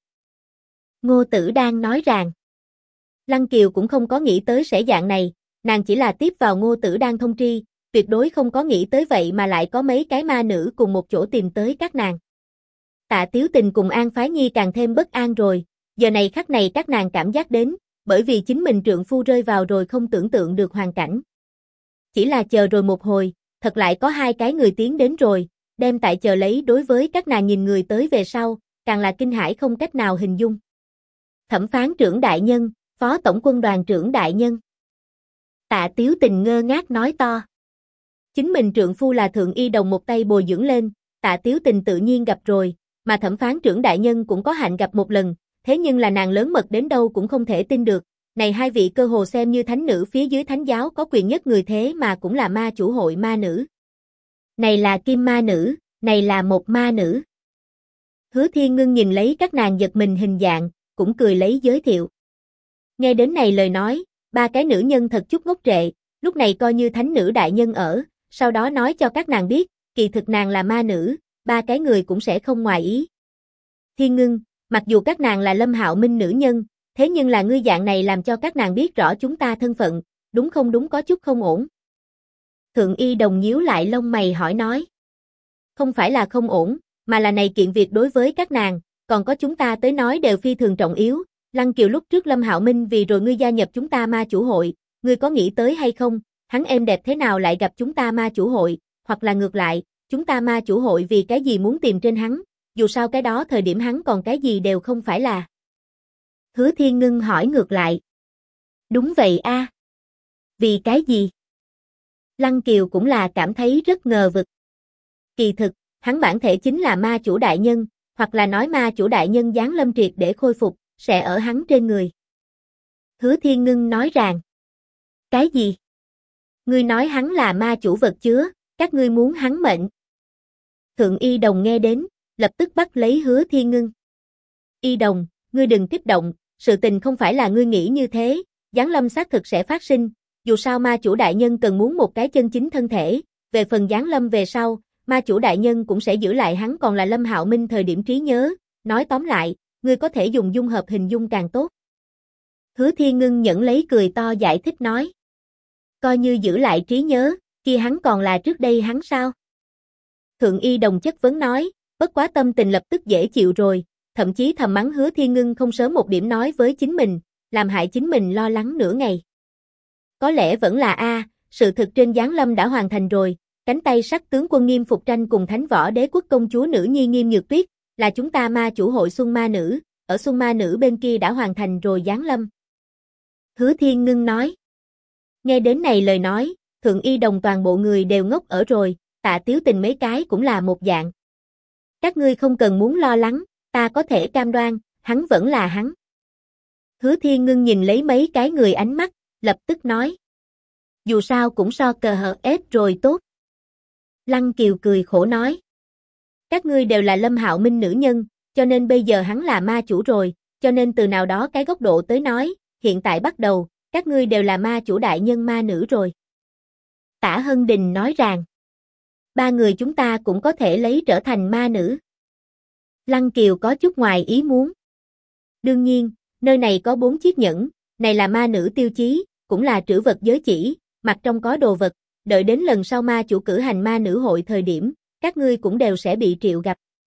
Ngô Tử Đan nói rằng. Lăng Kiều cũng không có nghĩ tới sẽ dạng này, nàng chỉ là tiếp vào Ngô Tử Đan thông tri, tuyệt đối không có nghĩ tới vậy mà lại có mấy cái ma nữ cùng một chỗ tìm tới các nàng. Tạ Tiếu Tình cùng An Phái Nhi càng thêm bất an rồi, giờ này khắc này các nàng cảm giác đến, bởi vì chính mình trượng phu rơi vào rồi không tưởng tượng được hoàn cảnh. Chỉ là chờ rồi một hồi, thật lại có hai cái người tiến đến rồi, đem tại chờ lấy đối với các nàng nhìn người tới về sau, càng là kinh hãi không cách nào hình dung. Thẩm phán trưởng đại nhân, phó tổng quân đoàn trưởng đại nhân. Tạ Tiếu Tình ngơ ngác nói to. Chính mình trượng phu là thượng y đồng một tay bồi dưỡng lên, Tạ Tiếu Tình tự nhiên gặp rồi, mà thẩm phán trưởng đại nhân cũng có hạnh gặp một lần, thế nhưng là nàng lớn mật đến đâu cũng không thể tin được, này hai vị cơ hồ xem như thánh nữ phía dưới thánh giáo có quyền nhất người thế mà cũng là ma chủ hội ma nữ. Này là Kim ma nữ, này là một ma nữ. Hứa Thiên Ngưng nhìn lấy các nàng giật mình hình dạng, cũng cười lấy giới thiệu. Nghe đến này lời nói, ba cái nữ nhân thật chút ngốc trệ, lúc này coi như thánh nữ đại nhân ở, sau đó nói cho các nàng biết, kỳ thực nàng là ma nữ, ba cái người cũng sẽ không ngoài ý. Thiên Ngưng, mặc dù các nàng là Lâm Hạo Minh nữ nhân, thế nhưng là ngươi dạng này làm cho các nàng biết rõ chúng ta thân phận, đúng không đúng có chút không ổn. Thượng Y Đồng nhíu lại lông mày hỏi nói. Không phải là không ổn, mà là này kiện việc đối với các nàng, còn có chúng ta tới nói đều phi thường trọng yếu. Lăng Kiều lúc trước Lâm Hạo Minh vì rồi ngươi gia nhập chúng ta ma chủ hội, ngươi có nghĩ tới hay không, hắn êm đẹp thế nào lại gặp chúng ta ma chủ hội, hoặc là ngược lại, chúng ta ma chủ hội vì cái gì muốn tìm trên hắn, dù sao cái đó thời điểm hắn còn cái gì đều không phải là. Hứa Thiên Ngưng hỏi ngược lại. Đúng vậy a. Vì cái gì? Lăng Kiều cũng là cảm thấy rất ngờ vực. Kỳ thực, hắn bản thể chính là ma chủ đại nhân, hoặc là nói ma chủ đại nhân giáng lâm triệt để khôi phục, sẽ ở hắn trên người. Hứa Thiên Ngưng nói rằng. Cái gì? Ngươi nói hắn là ma chủ vật chứa, các ngươi muốn hắn mệnh. Thượng Y Đồng nghe đến, lập tức bắt lấy Hứa Thiên Ngưng. Y Đồng, ngươi đừng kích động, sự tình không phải là ngươi nghĩ như thế, giáng lâm xác thực sẽ phát sinh, dù sao ma chủ đại nhân cần muốn một cái chân chính thân thể, về phần giáng lâm về sau, ma chủ đại nhân cũng sẽ giữ lại hắn còn là Lâm Hạo Minh thời điểm trí nhớ, nói tóm lại, ngươi có thể dùng dung hợp hình dung càng tốt. Hứa Thiên Ngưng nhẫn lấy cười to giải thích nói. Coi như giữ lại trí nhớ, kia hắn còn là trước đây hắn sao? Thượng Y Đồng chất vấn nói, bất quá tâm tình lập tức dễ chịu rồi, thậm chí thầm mắng Hứa Thiên Ngưng không sớm một điểm nói với chính mình, làm hại chính mình lo lắng nửa ngày. Có lẽ vẫn là sự thực trên giáng lâm đã hoàn thành rồi, cánh tay sắt tướng quân Nghiêm Phục Tranh cùng Thánh Võ Đế quốc công chúa nữ nhi Nghiêm Nhược Tuyết, là chúng ta ma chủ hội Xuân Ma Nữ, ở Xuân Ma Nữ bên kia đã hoàn thành rồi giáng lâm. Hứa Thiên Ngưng nói. Nghe đến này lời nói, Thượng Y Đồng toàn bộ người đều ngốc ở rồi, Tạ Tiếu Tình mấy cái cũng là một dạng. Các ngươi không cần muốn lo lắng, ta có thể cam đoan, hắn vẫn là hắn. Hứa Thiên Ngưng nhìn lấy mấy cái người ánh mắt, lập tức nói. Dù sao cũng so cờ hờ ép rồi tốt. Lăng Kiều cười khổ nói. Các ngươi đều là Lâm Hạo Minh nữ nhân, cho nên bây giờ hắn là ma chủ rồi, cho nên từ nào đó cái góc độ tới nói, hiện tại bắt đầu, các ngươi đều là ma chủ đại nhân ma nữ rồi. Tả Hân Đình nói rằng, ba người chúng ta cũng có thể lấy trở thành ma nữ. Lăng Kiều có chút ngoài ý muốn. Đương nhiên, nơi này có 4 chiếc nhẫn, này là ma nữ tiêu chí, cũng là trữ vật giới chỉ, mặt trong có đồ vật, đợi đến lần sau ma chủ cử hành ma nữ hội thời điểm, các ngươi cũng đều sẽ bị triệu gặp.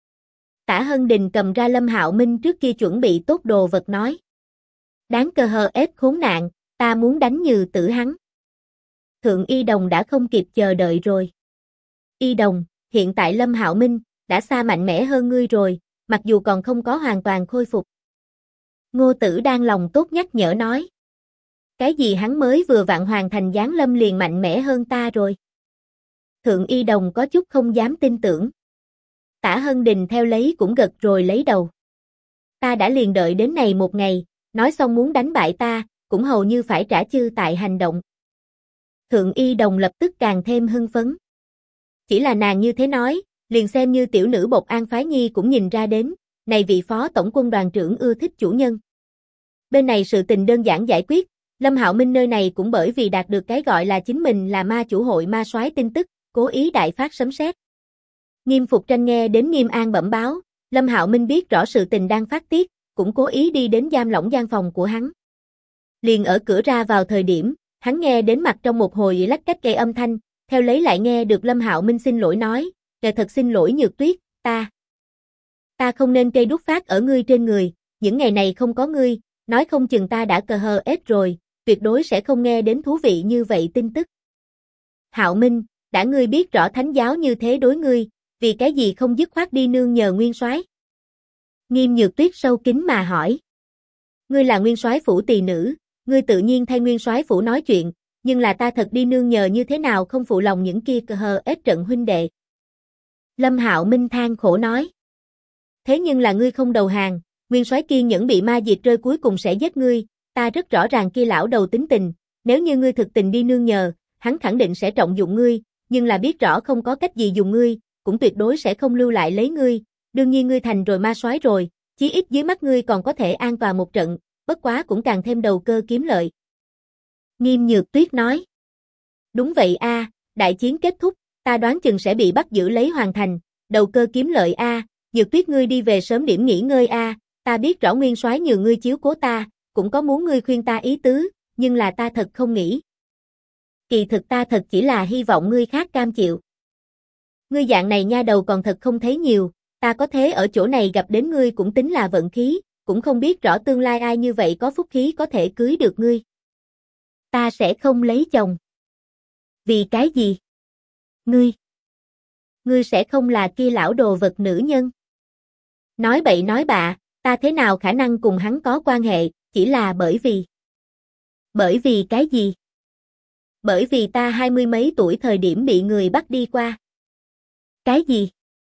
Tả Hân Đình cầm ra Lâm Hạo Minh trước kia chuẩn bị tốt đồ vật nói. Đáng cờ hờ ép khốn nạn, ta muốn đánh như tử hắn. Thượng Y Đồng đã không kịp chờ đợi rồi. Y Đồng, hiện tại Lâm Hạo Minh đã xa mạnh mẽ hơn ngươi rồi, mặc dù còn không có hoàn toàn khôi phục. Ngô Tử đang lòng tốt nhắc nhở nói. Cái gì hắn mới vừa vặn hoàn thành giáng lâm liền mạnh mẽ hơn ta rồi. Thượng Y Đồng có chút không dám tin tưởng. Tả Hân Đình theo lấy cũng gật rồi lấy đầu. Ta đã liền đợi đến này một ngày, nói xong muốn đánh bại ta, cũng hầu như phải trả chư tại hành động. Thượng Y Đồng lập tức càng thêm hưng phấn. Chỉ là nàng như thế nói, liền xem như tiểu nữ Bộc An Phái Nhi cũng nhìn ra đến, này vị phó tổng quân đoàn trưởng ưa thích chủ nhân. Bên này sự tình đơn giản giải quyết, Lâm Hạo Minh nơi này cũng bởi vì đạt được cái gọi là chính mình là ma chủ hội ma soái tin tức, cố ý đại phát sấm sét. Nghiêm Phục Tranh nghe đến Nghiêm An bẩm báo, Lâm Hạo Minh biết rõ sự tình đang phát tiết, cũng cố ý đi đến giam lỏng gian phòng của hắn. Liền ở cửa ra vào thời điểm, hắn nghe đến mặt trong một hồi lách cách gây âm thanh, theo lấy lại nghe được Lâm Hạo Minh xin lỗi nói, thật xin lỗi Nhược Tuyết, ta không nên cây đút phát ở ngươi trên người, những ngày này không có ngươi, nói không chừng ta đã cờ hờ ết rồi, tuyệt đối sẽ không nghe đến thú vị như vậy tin tức. Hạo Minh, đã ngươi biết rõ thánh giáo như thế đối ngươi, vì cái gì không dứt khoát đi nương nhờ nguyên soái? Nghiêm Nhược Tuyết sâu kín mà hỏi. Ngươi là nguyên soái phủ tỳ nữ, ngươi tự nhiên thay nguyên soái phủ nói chuyện, nhưng là ta thật đi nương nhờ như thế nào không phụ lòng những kia cờ hờ ết trận huynh đệ. Lâm Hạo Minh than khổ nói. Thế nhưng là ngươi không đầu hàng, nguyên soái kiên nhẫn bị ma diệt rơi cuối cùng sẽ giết ngươi, ta rất rõ ràng kia lão đầu tính tình, nếu như ngươi thực tình đi nương nhờ, hắn khẳng định sẽ trọng dụng ngươi, nhưng là biết rõ không có cách gì dùng ngươi, cũng tuyệt đối sẽ không lưu lại lấy ngươi, đương nhiên ngươi thành rồi ma soái rồi, chí ít dưới mắt ngươi còn có thể an toàn một trận, bất quá cũng càng thêm đầu cơ kiếm lợi. Nghiêm Nhược Tuyết nói. Đúng vậy a, đại chiến kết thúc, ta đoán chừng sẽ bị bắt giữ lấy hoàn thành, đầu cơ kiếm lợi a, Nhược Tuyết ngươi đi về sớm điểm nghỉ ngơi a, ta biết rõ nguyên soái nhường ngươi chiếu cố ta, cũng có muốn ngươi khuyên ta ý tứ, nhưng là ta thật không nghĩ. Kỳ thực ta thật chỉ là hy vọng ngươi khác cam chịu. Ngươi dạng này nha đầu còn thật không thấy nhiều, ta có thế ở chỗ này gặp đến ngươi cũng tính là vận khí, cũng không biết rõ tương lai ai như vậy có phúc khí có thể cưới được ngươi. Ta sẽ không lấy chồng. Vì cái gì? Ngươi sẽ không là kia lão đồ vật nữ nhân. Nói bậy nói bạ, ta thế nào khả năng cùng hắn có quan hệ, chỉ là bởi vì. Bởi vì cái gì? Bởi vì ta 20 mấy tuổi thời điểm bị người bắt đi qua. Cái gì?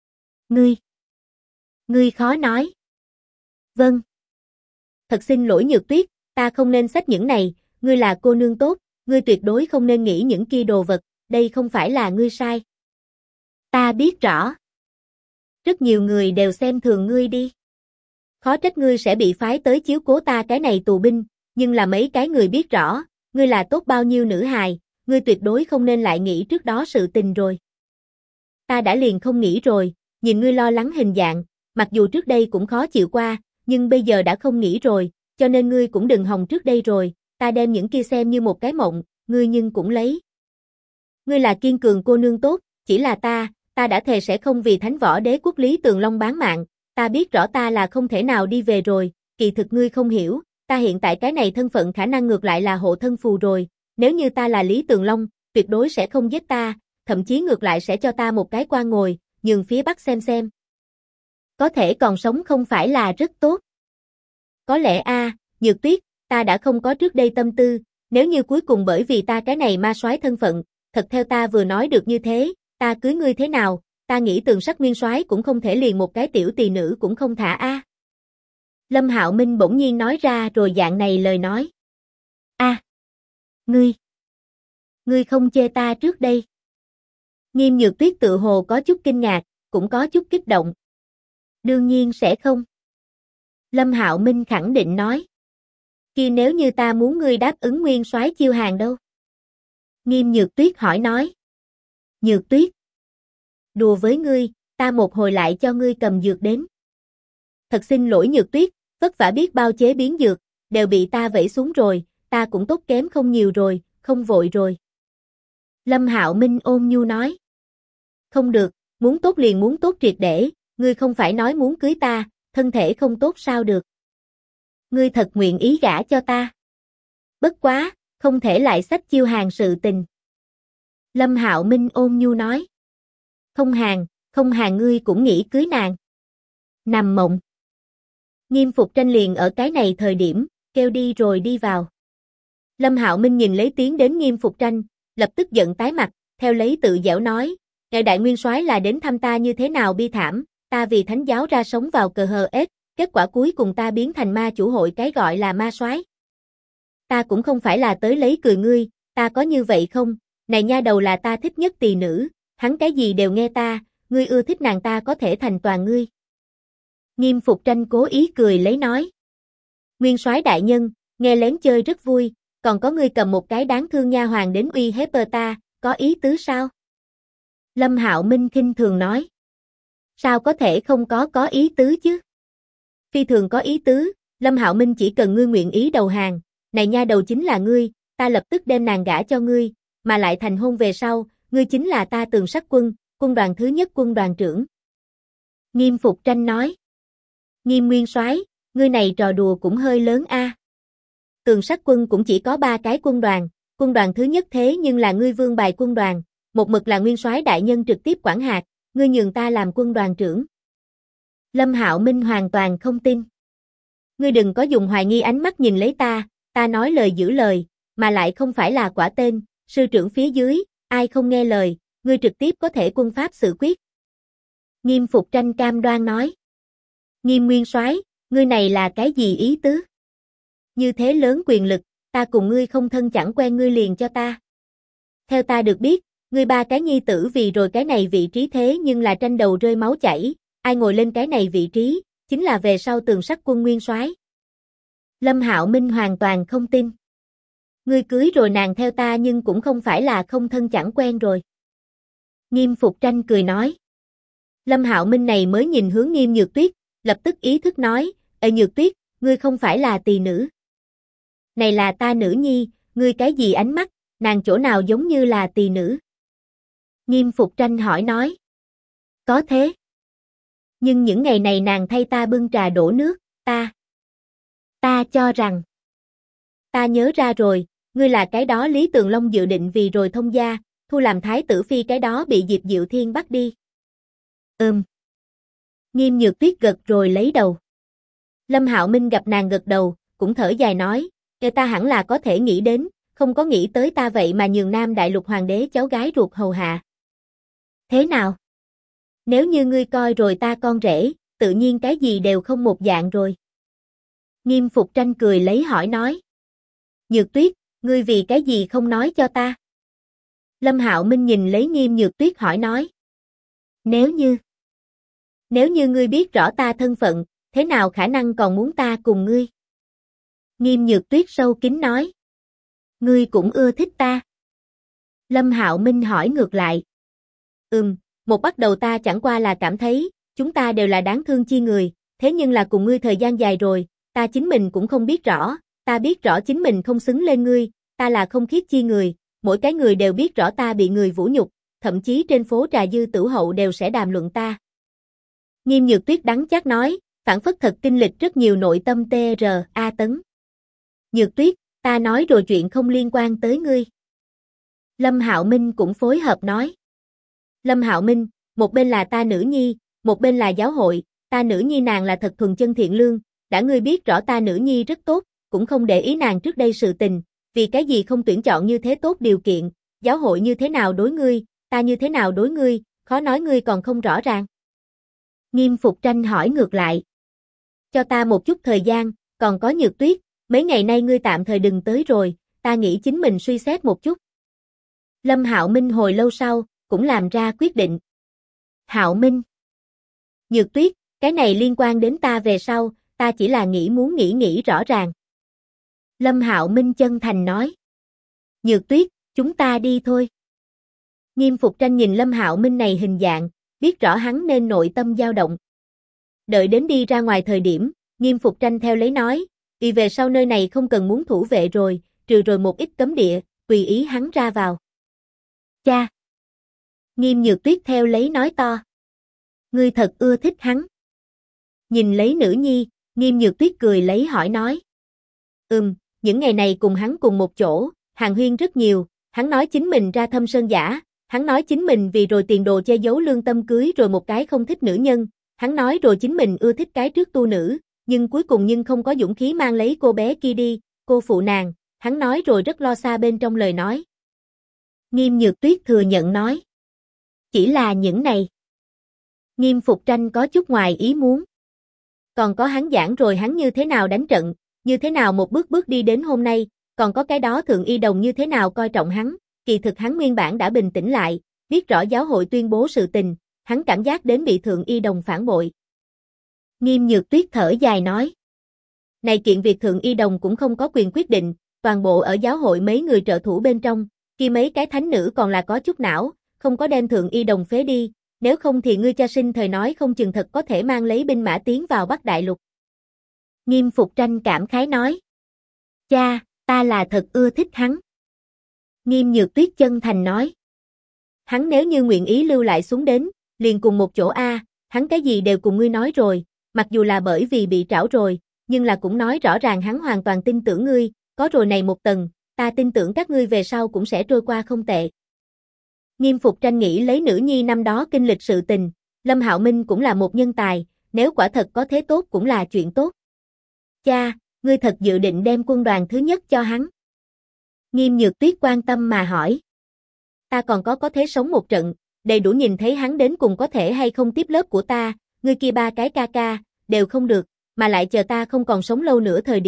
Ngươi khó nói. Vâng. Thật xin lỗi Nhược Tuyết, ta không nên xách những này, ngươi là cô nương tốt, ngươi tuyệt đối không nên nghĩ những kia đồ vật, đây không phải là ngươi sai. Ta biết rõ. Rất nhiều người đều xem thường ngươi đi. Khó trách ngươi sẽ bị phái tới chiếu cố ta cái này tù binh, nhưng là mấy cái người biết rõ, ngươi là tốt bao nhiêu nữ hài, ngươi tuyệt đối không nên lại nghĩ trước đó sự tình rồi. Ta đã liền không nghĩ rồi, nhìn ngươi lo lắng hình dạng, mặc dù trước đây cũng khó chịu qua, nhưng bây giờ đã không nghĩ rồi, cho nên ngươi cũng đừng hòng trước đây rồi, ta đem những kia xem như một cái mộng, ngươi nhưng cũng lấy. Ngươi là kiên cường cô nương tốt, chỉ là ta đã thề sẽ không vì Thánh Võ Đế quốc Lý Tường Long bán mạng, ta biết rõ ta là không thể nào đi về rồi, kỳ thực ngươi không hiểu, ta hiện tại cái này thân phận khả năng ngược lại là hộ thân phù rồi, nếu như ta là Lý Tường Long, tuyệt đối sẽ không giết ta, thậm chí ngược lại sẽ cho ta một cái quan ngồi, nhường phía Bắc xem. Có thể còn sống không phải là rất tốt. Có lẽ Nhược Tuyết, ta đã không có trước đây tâm tư, nếu như cuối cùng bởi vì ta cái này ma soái thân phận, thật theo ta vừa nói được như thế, ta cưới ngươi thế nào, ta nghĩ Tường Sắc nguyên soái cũng không thể liền một cái tiểu tỳ nữ cũng không thả Lâm Hạo Minh bỗng nhiên nói ra rồi dạng này lời nói. Ngươi không chê ta trước đây. Nghiêm Nhược Tuyết tự hồ có chút kinh ngạc, cũng có chút kích động. Đương nhiên sẽ không. Lâm Hạo Minh khẳng định nói. Kia nếu như ta muốn ngươi đáp ứng nguyên soái chiêu hàng đâu? Nghiêm Nhược Tuyết hỏi nói. Nhược Tuyết. Đùa với ngươi, ta một hồi lại cho ngươi cầm dược đến. Thật xin lỗi Nhược Tuyết, vất vả biết bao chế biến dược, đều bị ta vẩy xuống rồi, ta cũng tốt kém không nhiều rồi, không vội rồi. Lâm Hạo Minh ôn nhu nói. Không được, muốn tốt liền muốn tốt triệt để, ngươi không phải nói muốn cưới ta, thân thể không tốt sao được. Ngươi thật nguyện ý gả cho ta. Bất quá, không thể lại xách chiêu hàng sự tình. Lâm Hạo Minh ôn nhu nói. Không hàng ngươi cũng nghĩ cưới nàng. Nằm mộng. Nghiêm Phục Tranh liền ở cái này thời điểm, kêu đi rồi đi vào. Lâm Hạo Minh nhìn lấy tiến đến Nghiêm Phục Tranh, lập tức giận tái mặt, theo lấy tự giễu nói, ngài đại nguyên soái là đến thăm ta như thế nào bi thảm, ta vì thánh giáo ra sống vào cờ hờ ết, kết quả cuối cùng ta biến thành ma chủ hội cái gọi là ma soái. Ta cũng không phải là tới lấy cười ngươi, ta có như vậy không, này nha đầu là ta thích nhất tỳ nữ, hắn cái gì đều nghe ta, ngươi ưa thích nàng ta có thể thành toàn ngươi. Nghiêm Phục Tranh cố ý cười lấy nói. Nguyên soái đại nhân, nghe lén chơi rất vui, còn có ngươi cầm một cái đáng thương nha hoàn đến uy hiếp ta, có ý tứ sao? Lâm Hạo Minh khinh thường nói. Sao có thể không có ý tứ chứ? Phi thường có ý tứ, Lâm Hạo Minh chỉ cần ngươi nguyện ý đầu hàng, này nha đầu chính là ngươi, ta lập tức đem nàng gả cho ngươi, mà lại thành hôn về sau, ngươi chính là ta Tường Sắc quân, quân đoàn thứ nhất quân đoàn trưởng. Nghiêm Phục Tranh nói. Nghiêm nguyên soái, ngươi này trò đùa cũng hơi lớn Tường Sắc quân cũng chỉ có 3 cái quân đoàn thứ nhất thế nhưng là ngươi vương bài quân đoàn, một mực là nguyên soái đại nhân trực tiếp quản hạt, ngươi nhường ta làm quân đoàn trưởng. Lâm Hạo Minh hoàn toàn không tin. Ngươi đừng có dùng hoài nghi ánh mắt nhìn lấy ta nói lời giữ lời, mà lại không phải là quả tên, sư trưởng phía dưới, ai không nghe lời, ngươi trực tiếp có thể quân pháp xử quyết. Nghiêm Phục Tranh cam đoan nói. Nghiêm nguyên soái, ngươi này là cái gì ý tứ? Như thế lớn quyền lực, ta cùng ngươi không thân chẳng quen ngươi liền cho ta. Theo ta được biết, ngươi ba cái nhi tử vì rồi cái này vị trí thế nhưng là tranh đầu rơi máu chảy, ai ngồi lên cái này vị trí, chính là về sau Tường Sắc Quân nguyên soái. Lâm Hạo Minh hoàn toàn không tin. Ngươi cưới rồi nàng theo ta nhưng cũng không phải là không thân chẳng quen rồi. Nghiêm Phục Tranh cười nói. Lâm Hạo Minh này mới nhìn hướng Nghiêm Nhược Tuyết, lập tức ý thức nói, Ê Nhược Tuyết, ngươi không phải là tỳ nữ. Này là ta nữ nhi, ngươi cái gì ánh mắt, nàng chỗ nào giống như là tỳ nữ. Nghiêm Phục Tranh hỏi nói. Có thế. Nhưng những ngày này nàng thay ta bưng trà đổ nước, ta cho rằng. Ta nhớ ra rồi, ngươi là cái đó Lý Tường Long dự định vì rồi thông gia, thu làm thái tử phi cái đó bị Diệp Diệu Thiên bắt đi. Nghiêm Nhược Tuyết gật rồi lấy đầu. Lâm Hạo Minh gặp nàng gật đầu, cũng thở dài nói, ta hẳn là có thể nghĩ đến, không có nghĩ tới ta vậy mà nhường Nam Đại Lục Hoàng đế cháu gái ruột hầu hạ. Thế nào? Nếu như ngươi coi rồi ta con rể, tự nhiên cái gì đều không một dạng rồi. Nghiêm Phục Tranh cười lấy hỏi nói. Nhược Tuyết, ngươi vì cái gì không nói cho ta? Lâm Hạo Minh nhìn lấy Nghiêm Nhược Tuyết hỏi nói. Nếu như ngươi biết rõ ta thân phận, thế nào khả năng còn muốn ta cùng ngươi? Nghiêm Nhược Tuyết sâu kín nói. Ngươi cũng ưa thích ta. Lâm Hạo Minh hỏi ngược lại. Một bắt đầu ta chẳng qua là cảm thấy, chúng ta đều là đáng thương chi người, thế nhưng là cùng ngươi thời gian dài rồi, ta chính mình cũng không biết rõ, ta biết rõ chính mình không xứng lên ngươi, ta là không khiết chi người, mỗi cái người đều biết rõ ta bị người vũ nhục, thậm chí trên phố Trà Dư Tửu Hậu đều sẽ đàm luận ta. Nghiêm Nhược Tuyết đắng chát nói, phản phất thật kinh lịch rất nhiều nội tâm T.R.A. Tấn. Nhược Tuyết, ta nói rồi chuyện không liên quan tới ngươi. Lâm Hạo Minh cũng phối hợp nói. Lâm Hạo Minh, một bên là ta nữ nhi, một bên là giáo hội, ta nữ nhi nàng là thật thuần chân thiện lương, đã ngươi biết rõ ta nữ nhi rất tốt, cũng không để ý nàng trước đây sự tình, vì cái gì không tuyển chọn như thế tốt điều kiện, giáo hội như thế nào đối ngươi, ta như thế nào đối ngươi, khó nói ngươi còn không rõ ràng. Nghiêm Phục Tranh hỏi ngược lại. Cho ta một chút thời gian, còn có Nhược Tuyết, mấy ngày nay ngươi tạm thời đừng tới rồi, ta nghĩ chính mình suy xét một chút. Lâm Hạo Minh hồi lâu sau, cũng làm ra quyết định. Hạo Minh. Nhược Tuyết, cái này liên quan đến ta về sau, ta chỉ là muốn nghĩ rõ ràng. Lâm Hạo Minh chân thành nói. Nhược Tuyết, chúng ta đi thôi. Nghiêm Phục Tranh nhìn Lâm Hạo Minh này hình dạng, biết rõ hắn nên nội tâm dao động. Đợi đến đi ra ngoài thời điểm, Nghiêm Phục Tranh theo lấy nói, vì về sau nơi này không cần muốn thủ vệ rồi, trừ rồi một ít cấm địa, tùy ý hắn ra vào. Cha! Nghiêm Nhược Tuyết theo lấy nói to. Ngươi thật ưa thích hắn. Nhìn lấy nữ nhi, Nghiêm Nhược Tuyết cười lấy hỏi nói. Những ngày này cùng hắn cùng một chỗ, hàn huyên rất nhiều, hắn nói chính mình ra thâm sơn giả, hắn nói chính mình vì rồi tiền đồ che giấu lương tâm cưới rồi một cái không thích nữ nhân, hắn nói rồi chính mình ưa thích cái trước tu nữ, nhưng cuối cùng không có dũng khí mang lấy cô bé kia đi, cô phụ nàng, hắn nói rồi rất lo xa bên trong lời nói. Nghiêm Nhược Tuyết thừa nhận nói. Chỉ là những này. Nghiêm Phục Tranh có chút ngoài ý muốn. Còn có hắn giảng rồi hắn như thế nào đánh trận, như thế nào một bước bước đi đến hôm nay, còn có cái đó Thượng Y Đồng như thế nào coi trọng hắn, kỳ thực hắn nguyên bản đã bình tĩnh lại, biết rõ giáo hội tuyên bố sự tình, hắn cảm giác đến bị Thượng Y Đồng phản bội. Nghiêm Nhược Tuyết thở dài nói. Này kiện việc Thượng Y Đồng cũng không có quyền quyết định, toàn bộ ở giáo hội mấy người trợ thủ bên trong, khi mấy cái thánh nữ còn là có chút não, không có đem Thượng Y Đồng phế đi, nếu không thì ngươi cha sinh thời nói không chừng thật có thể mang lấy binh mã tiến vào Bắc Đại Lục. Nghiêm Phục Tranh cảm khái nói. Cha, ta là thật ưa thích hắn. Nghiêm Nhược Tuyết chân thành nói. Hắn nếu như nguyện ý lưu lại xuống đến, liền cùng một chỗ hắn cái gì đều cùng ngươi nói rồi, mặc dù là bởi vì bị trảo rồi, nhưng là cũng nói rõ ràng hắn hoàn toàn tin tưởng ngươi, có rồi này một tầng, ta tin tưởng các ngươi về sau cũng sẽ trôi qua không tệ. Nghiêm Phục Tranh nghĩ lấy nữ nhi năm đó kinh lịch sự tình, Lâm Hạo Minh cũng là một nhân tài, nếu quả thật có thế tốt cũng là chuyện tốt. Cha, ngươi thật dự định đem quân đoàn thứ nhất cho hắn? Nghiêm Nhược Tuyết quan tâm mà hỏi. Ta còn có thế sống một trận, đầy đủ nhìn thấy hắn đến cùng có thể hay không tiếp lớp của ta, ngươi kia ba cái ca ca, đều không được, mà lại chờ ta không còn sống lâu nữa thời điểm,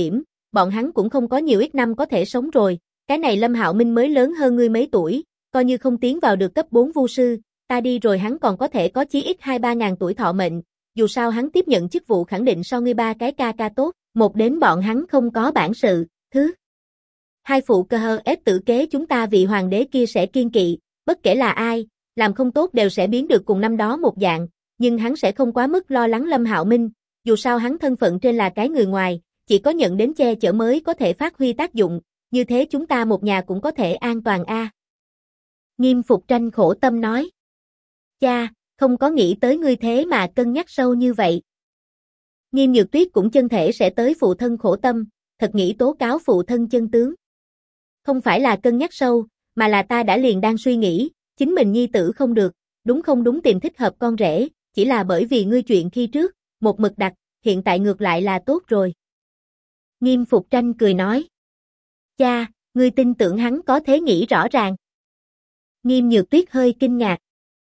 bọn hắn cũng không có nhiều ít năm có thể sống rồi, cái này Lâm Hạo Minh mới lớn hơn ngươi mấy tuổi, coi như không tiến vào được cấp 4 vu sư, ta đi rồi hắn còn có thể có chí ít 2-3 ngàn tuổi thọ mệnh, dù sao hắn tiếp nhận chức vụ khẳng định so ngươi ba cái ca ca tốt, một đến bọn hắn không có bản sự, thứ hai phụ cơ hơ ép tử kế chúng ta vị hoàng đế kia sẽ kiên kỵ, bất kể là ai, làm không tốt đều sẽ biến được cùng năm đó một dạng, nhưng hắn sẽ không quá mức lo lắng Lâm Hạo Minh, dù sao hắn thân phận trên là cái người ngoài, chỉ có nhận đến che chở mới có thể phát huy tác dụng, như thế chúng ta một nhà cũng có thể an toàn a. Nghiêm Phục Tranh khổ tâm nói. Cha, không có nghĩ tới ngươi thế mà cân nhắc sâu như vậy. Nghiêm Nhược Tuyết cũng chân thể sẽ tới phụ thân khổ tâm, thật nghĩ tố cáo phụ thân chân tướng. Không phải là cân nhắc sâu, mà là ta đã liền đang suy nghĩ, chính mình nhi tử không được, đúng không đúng tìm thích hợp con rể, chỉ là bởi vì ngươi chuyện khi trước, một mực đặt, hiện tại ngược lại là tốt rồi. Nghiêm Phục Tranh cười nói. Cha, ngươi tin tưởng hắn có thể nghĩ rõ ràng. Nghiêm Nhược Tuyết hơi kinh ngạc.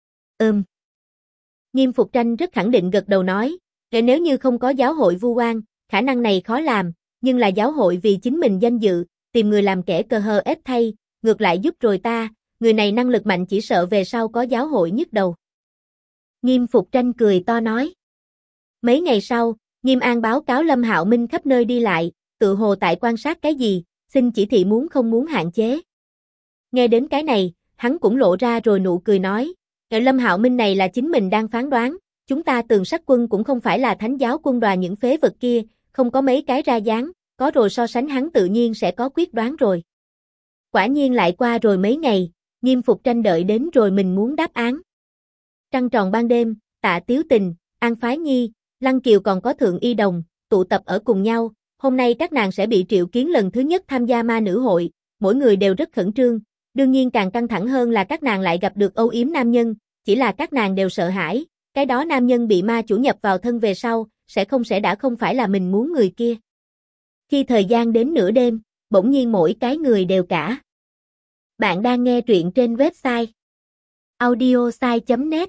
Nghiêm Phục Tranh rất khẳng định gật đầu nói, nếu như không có giáo hội vu oan, khả năng này khó làm, nhưng là giáo hội vì chính mình danh dự, tìm người làm kẻ cơ hơ ép thay, ngược lại giúp rồi ta, người này năng lực mạnh chỉ sợ về sau có giáo hội nhức đầu. Nghiêm Phục Tranh cười to nói. Mấy ngày sau, Nghiêm An báo cáo Lâm Hạo Minh khắp nơi đi lại, tự hồ tại quan sát cái gì, xin chỉ thị muốn không muốn hạn chế. Nghe đến cái này, hắn cũng lộ ra rồi nụ cười nói, Lâm Hạo Minh này là chính mình đang phán đoán, chúng ta Tường Sát Quân cũng không phải là thánh giáo quân đoàn những phế vật kia, không có mấy cái ra dáng, có rồi so sánh hắn tự nhiên sẽ có quyết đoán rồi. Quả nhiên lại qua rồi mấy ngày, Nghiêm Phục Tranh đợi đến rồi mình muốn đáp án. Trăng tròn ban đêm, Tạ Tiếu Tình, An Phái Nhi, Lăng Kiều còn có Thượng Y Đồng, tụ tập ở cùng nhau, hôm nay các nàng sẽ bị triệu kiến lần thứ nhất tham gia ma nữ hội, mỗi người đều rất khẩn trương, đương nhiên càng căng thẳng hơn là các nàng lại gặp được âu yếm nam nhân, chỉ là các nàng đều sợ hãi, cái đó nam nhân bị ma chủ nhập vào thân về sau, sẽ đã không phải là mình muốn người kia. Khi thời gian đến nửa đêm, bỗng nhiên mỗi cái người đều cả. Bạn đang nghe truyện trên website audiosai.net.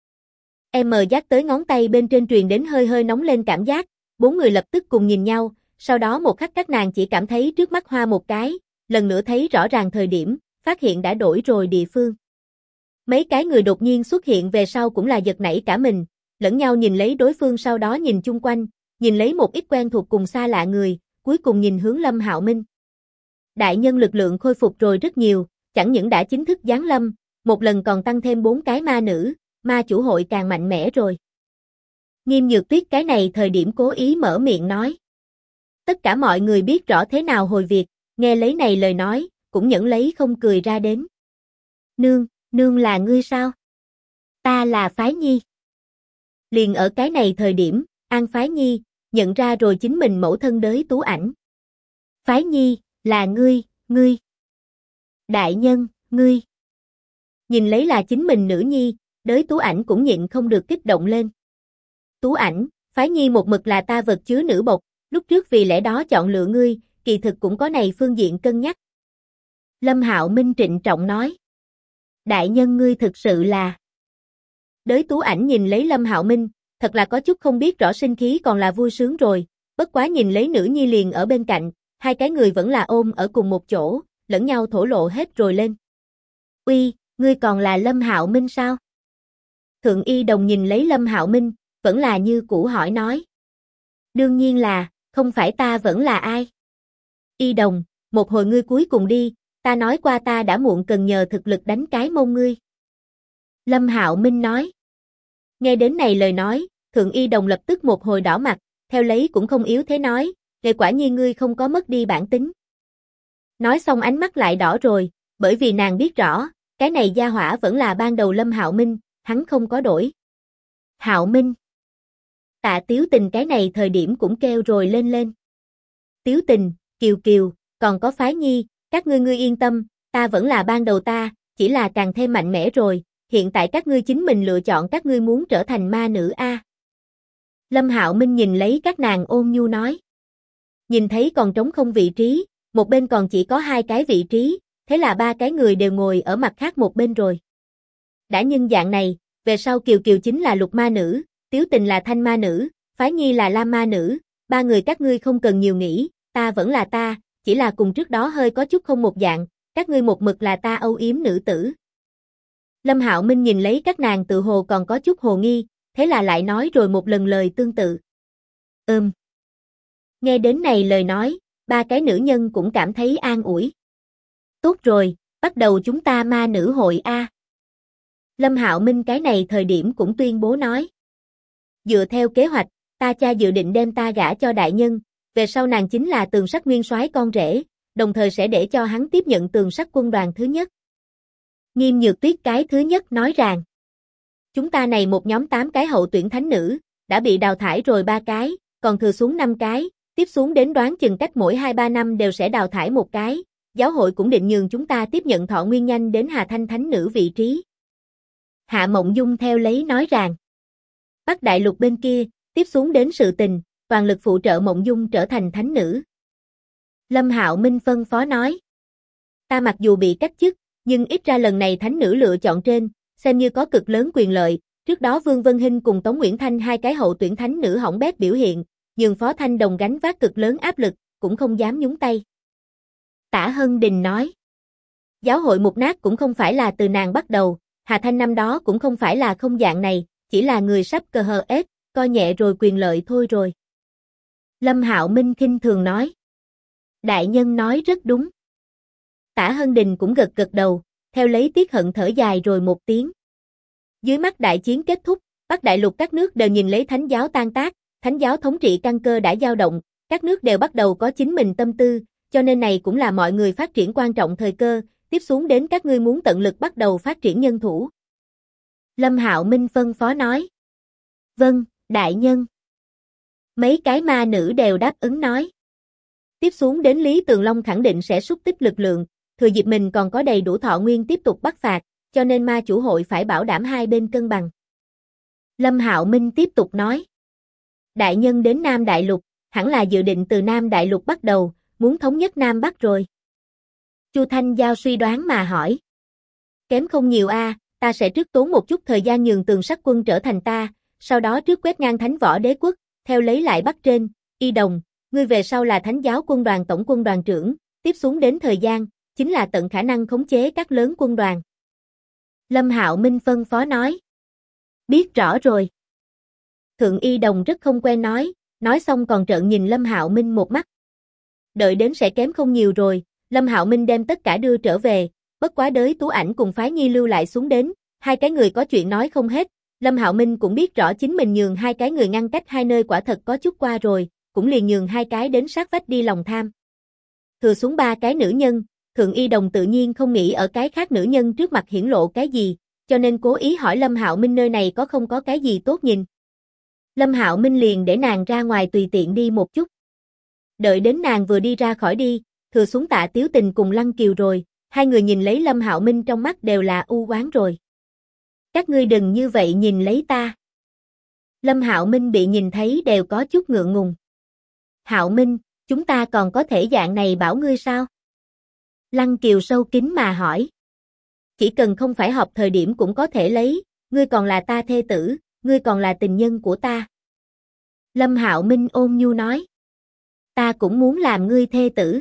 Dắt tới ngón tay bên trên truyền đến hơi hơi nóng lên cảm giác, bốn người lập tức cùng nhìn nhau, sau đó một khắc các nàng chỉ cảm thấy trước mắt hoa một cái, lần nữa thấy rõ ràng thời điểm, phát hiện đã đổi rồi địa phương. Mấy cái người đột nhiên xuất hiện về sau cũng là giật nảy cả mình, lẫn nhau nhìn lấy đối phương sau đó nhìn chung quanh, nhìn lấy một ít quen thuộc cùng xa lạ người, cuối cùng nhìn hướng Lâm Hạo Minh. Đại nhân lực lượng khôi phục rồi rất nhiều, chẳng những đã chính thức giáng lâm, một lần còn tăng thêm 4 cái ma nữ, ma chủ hội càng mạnh mẽ rồi. Nghiêm Nhược Tuyết cái này thời điểm cố ý mở miệng nói. Tất cả mọi người biết rõ thế nào hồi việc, nghe lấy này lời nói, cũng nhẫn lấy không cười ra đến. Nương là ngươi sao? Ta là Phái Nhi. Liền ở cái này thời điểm, An Phái Nhi, nhận ra rồi chính mình mẫu thân Đới Tú Ảnh. Phái Nhi, là ngươi. Đại nhân, ngươi. Nhìn lấy là chính mình nữ nhi, Đới Tú Ảnh cũng nhịn không được kích động lên. Tú Ảnh, Phái Nhi một mực là ta vật chứa nữ bộc, lúc trước vì lẽ đó chọn lựa ngươi, kỳ thực cũng có này phương diện cân nhắc. Lâm Hạo Minh trịnh trọng nói. Đại nhân ngươi thực sự là. Đới Tú Ảnh nhìn lấy Lâm Hạo Minh, thật là có chút không biết rõ sinh khí còn là vui sướng rồi, bất quá nhìn lấy nữ nhi liền ở bên cạnh, hai cái người vẫn là ôm ở cùng một chỗ, lẫn nhau thổ lộ hết rồi lên. Uy, ngươi còn là Lâm Hạo Minh sao? Thượng Y Đồng nhìn lấy Lâm Hạo Minh, vẫn là như cũ hỏi nói. Đương nhiên là, không phải ta vẫn là ai? Y Đồng, một hồi ngươi cuối cùng đi, ta nói qua ta đã muộn cần nhờ thực lực đánh cái mông ngươi. Lâm Hạo Minh nói. Nghe đến này lời nói, Thượng Y Đồng lập tức một hồi đỏ mặt, theo lấy cũng không yếu thế nói, quả nhiên ngươi không có mất đi bản tính. Nói xong ánh mắt lại đỏ rồi, bởi vì nàng biết rõ, cái này gia hỏa vẫn là ban đầu Lâm Hạo Minh, hắn không có đổi. Hạo Minh. Tạ Tiếu Tình cái này thời điểm cũng kêu rồi lên. Tiếu Tình, Kiều Kiều, còn có Phái Nhi, các ngươi yên tâm, ta vẫn là ban đầu ta, chỉ là càng thêm mạnh mẽ rồi, hiện tại các ngươi chính mình lựa chọn các ngươi muốn trở thành ma nữ a. Lâm Hạo Minh nhìn lấy các nàng ôn nhu nói. Nhìn thấy còn trống không vị trí, một bên còn chỉ có 2 cái vị trí, thế là 3 cái người đều ngồi ở mặt khác một bên rồi. Đã nhân dạng này, về sau Kiều Kiều chính là lục ma nữ, Tiếu Tình là thanh ma nữ, Phái Nhi là lam ma nữ, 3 người các ngươi không cần nhiều nghĩ, ta vẫn là ta, chỉ là cùng trước đó hơi có chút không một dạng, các ngươi một mực là ta âu yếm nữ tử. Lâm Hạo Minh nhìn lấy các nàng tự hồ còn có chút hồ nghi, thế là lại nói rồi một lần lời tương tự. Nghe đến này lời nói, ba cái nữ nhân cũng cảm thấy an ủi. Tốt rồi, bắt đầu chúng ta ma nữ hội A. Lâm Hạo Minh cái này thời điểm cũng tuyên bố nói. Dựa theo kế hoạch, ta cha dự định đem ta gả cho đại nhân, về sau nàng chính là Tường Sắc Nguyên soái con rể, đồng thời sẽ để cho hắn tiếp nhận Tường Sắc quân đoàn thứ nhất. Nghiêm Nhược Tuyết cái thứ nhất nói rằng, chúng ta này một nhóm 8 cái hậu tuyển thánh nữ, đã bị đào thải rồi 3 cái, còn thừa xuống 5 cái, tiếp xuống đến đoán chừng cách mỗi 2-3 năm đều sẽ đào thải một cái, giáo hội cũng định nhường chúng ta tiếp nhận Thọ Nguyên nhanh đến Hà Thanh thánh nữ vị trí. Hạ Mộng Dung theo lấy nói rằng, Bắc Đại Lục bên kia, tiếp xuống đến sự tình, toàn lực phụ trợ Mộng Dung trở thành thánh nữ. Lâm Hạo Minh phân phó nói, ta mặc dù bị cách chức, nhưng ít ra lần này thánh nữ lựa chọn trên, xem như có cực lớn quyền lợi, trước đó Vương Vân Hinh cùng Tống Nguyễn Thanh hai cái hậu tuyển thánh nữ hỏng bét biểu hiện, nhường Phó Thanh Đồng gánh vác cực lớn áp lực, cũng không dám nhúng tay. Tả Hân Đình nói, giáo hội mục nát cũng không phải là từ nàng bắt đầu, Hà Thanh năm đó cũng không phải là không dạng này, chỉ là người sắp cờ hờ ép, coi nhẹ rồi quyền lợi thôi rồi. Lâm Hạo Minh khinh thường nói, đại nhân nói rất đúng. Tả Hân Đình cũng gật gật đầu, theo lấy tiếc hận thở dài rồi một tiếng. Dưới mắt đại chiến kết thúc, Bắc Đại Lục các nước đều nhìn lấy thánh giáo tan tác, thánh giáo thống trị căn cơ đã dao động, các nước đều bắt đầu có chính mình tâm tư, cho nên này cũng là mọi người phát triển quan trọng thời cơ, tiếp xuống đến các ngươi muốn tận lực bắt đầu phát triển nhân thủ. Lâm Hạo Minh phân phó nói. Vâng, đại nhân. Mấy cái ma nữ đều đáp ứng nói. Tiếp xuống đến Lý Tường Long khẳng định sẽ xúc tích lực lượng, thừa dịp mình còn có đầy đủ thọ nguyên tiếp tục bắt phạt, cho nên ma chủ hội phải bảo đảm hai bên cân bằng. Lâm Hạo Minh tiếp tục nói. Đại nhân đến Nam Đại Lục, hẳn là dự định từ Nam Đại Lục bắt đầu, muốn thống nhất Nam Bắc rồi. Chu Thanh Giao suy đoán mà hỏi. Kém không nhiều a, ta sẽ trước tốn một chút thời gian nhường Tường Sắc quân trở thành ta, sau đó trước quét ngang Thánh Võ Đế quốc, theo lấy lại Bắc trên, Y Đồng, ngươi về sau là Thánh giáo quân đoàn tổng quân đoàn trưởng, tiếp xuống đến thời gian, chính là tận khả năng khống chế các lớn quân đoàn. Lâm Hạo Minh phân phó nói. Biết rõ rồi. Thượng Y Đồng rất không quen nói xong còn trợn nhìn Lâm Hạo Minh một mắt. Đợi đến sẽ kém không nhiều rồi, Lâm Hạo Minh đem tất cả đưa trở về, bất quá đới Tú Ảnh cùng Phái Nhi lưu lại xuống đến, hai cái người có chuyện nói không hết, Lâm Hạo Minh cũng biết rõ chính mình nhường hai cái người ngăn cách hai nơi quả thật có chút qua rồi, cũng liền nhường hai cái đến sát vách đi lòng tham. Thừa xuống ba cái nữ nhân, Thượng Y Đồng tự nhiên không nghĩ ở cái khác nữ nhân trước mặt hiển lộ cái gì, cho nên cố ý hỏi Lâm Hạo Minh nơi này có không có cái gì tốt nhìn. Lâm Hạo Minh liền để nàng ra ngoài tùy tiện đi một chút. Đợi đến nàng vừa đi ra khỏi đi, thừa xuống Tạ Tiếu Tình cùng Lăng Kiều rồi, hai người nhìn lấy Lâm Hạo Minh trong mắt đều là u oán rồi. Các ngươi đừng như vậy nhìn lấy ta. Lâm Hạo Minh bị nhìn thấy đều có chút ngượng ngùng. Hạo Minh, chúng ta còn có thể dạng này bảo ngươi sao? Lăng Kiều sâu kín mà hỏi. Chỉ cần không phải họp thời điểm cũng có thể lấy, ngươi còn là ta thê tử, ngươi còn là tình nhân của ta. Lâm Hạo Minh ôn nhu nói. Ta cũng muốn làm ngươi thê tử.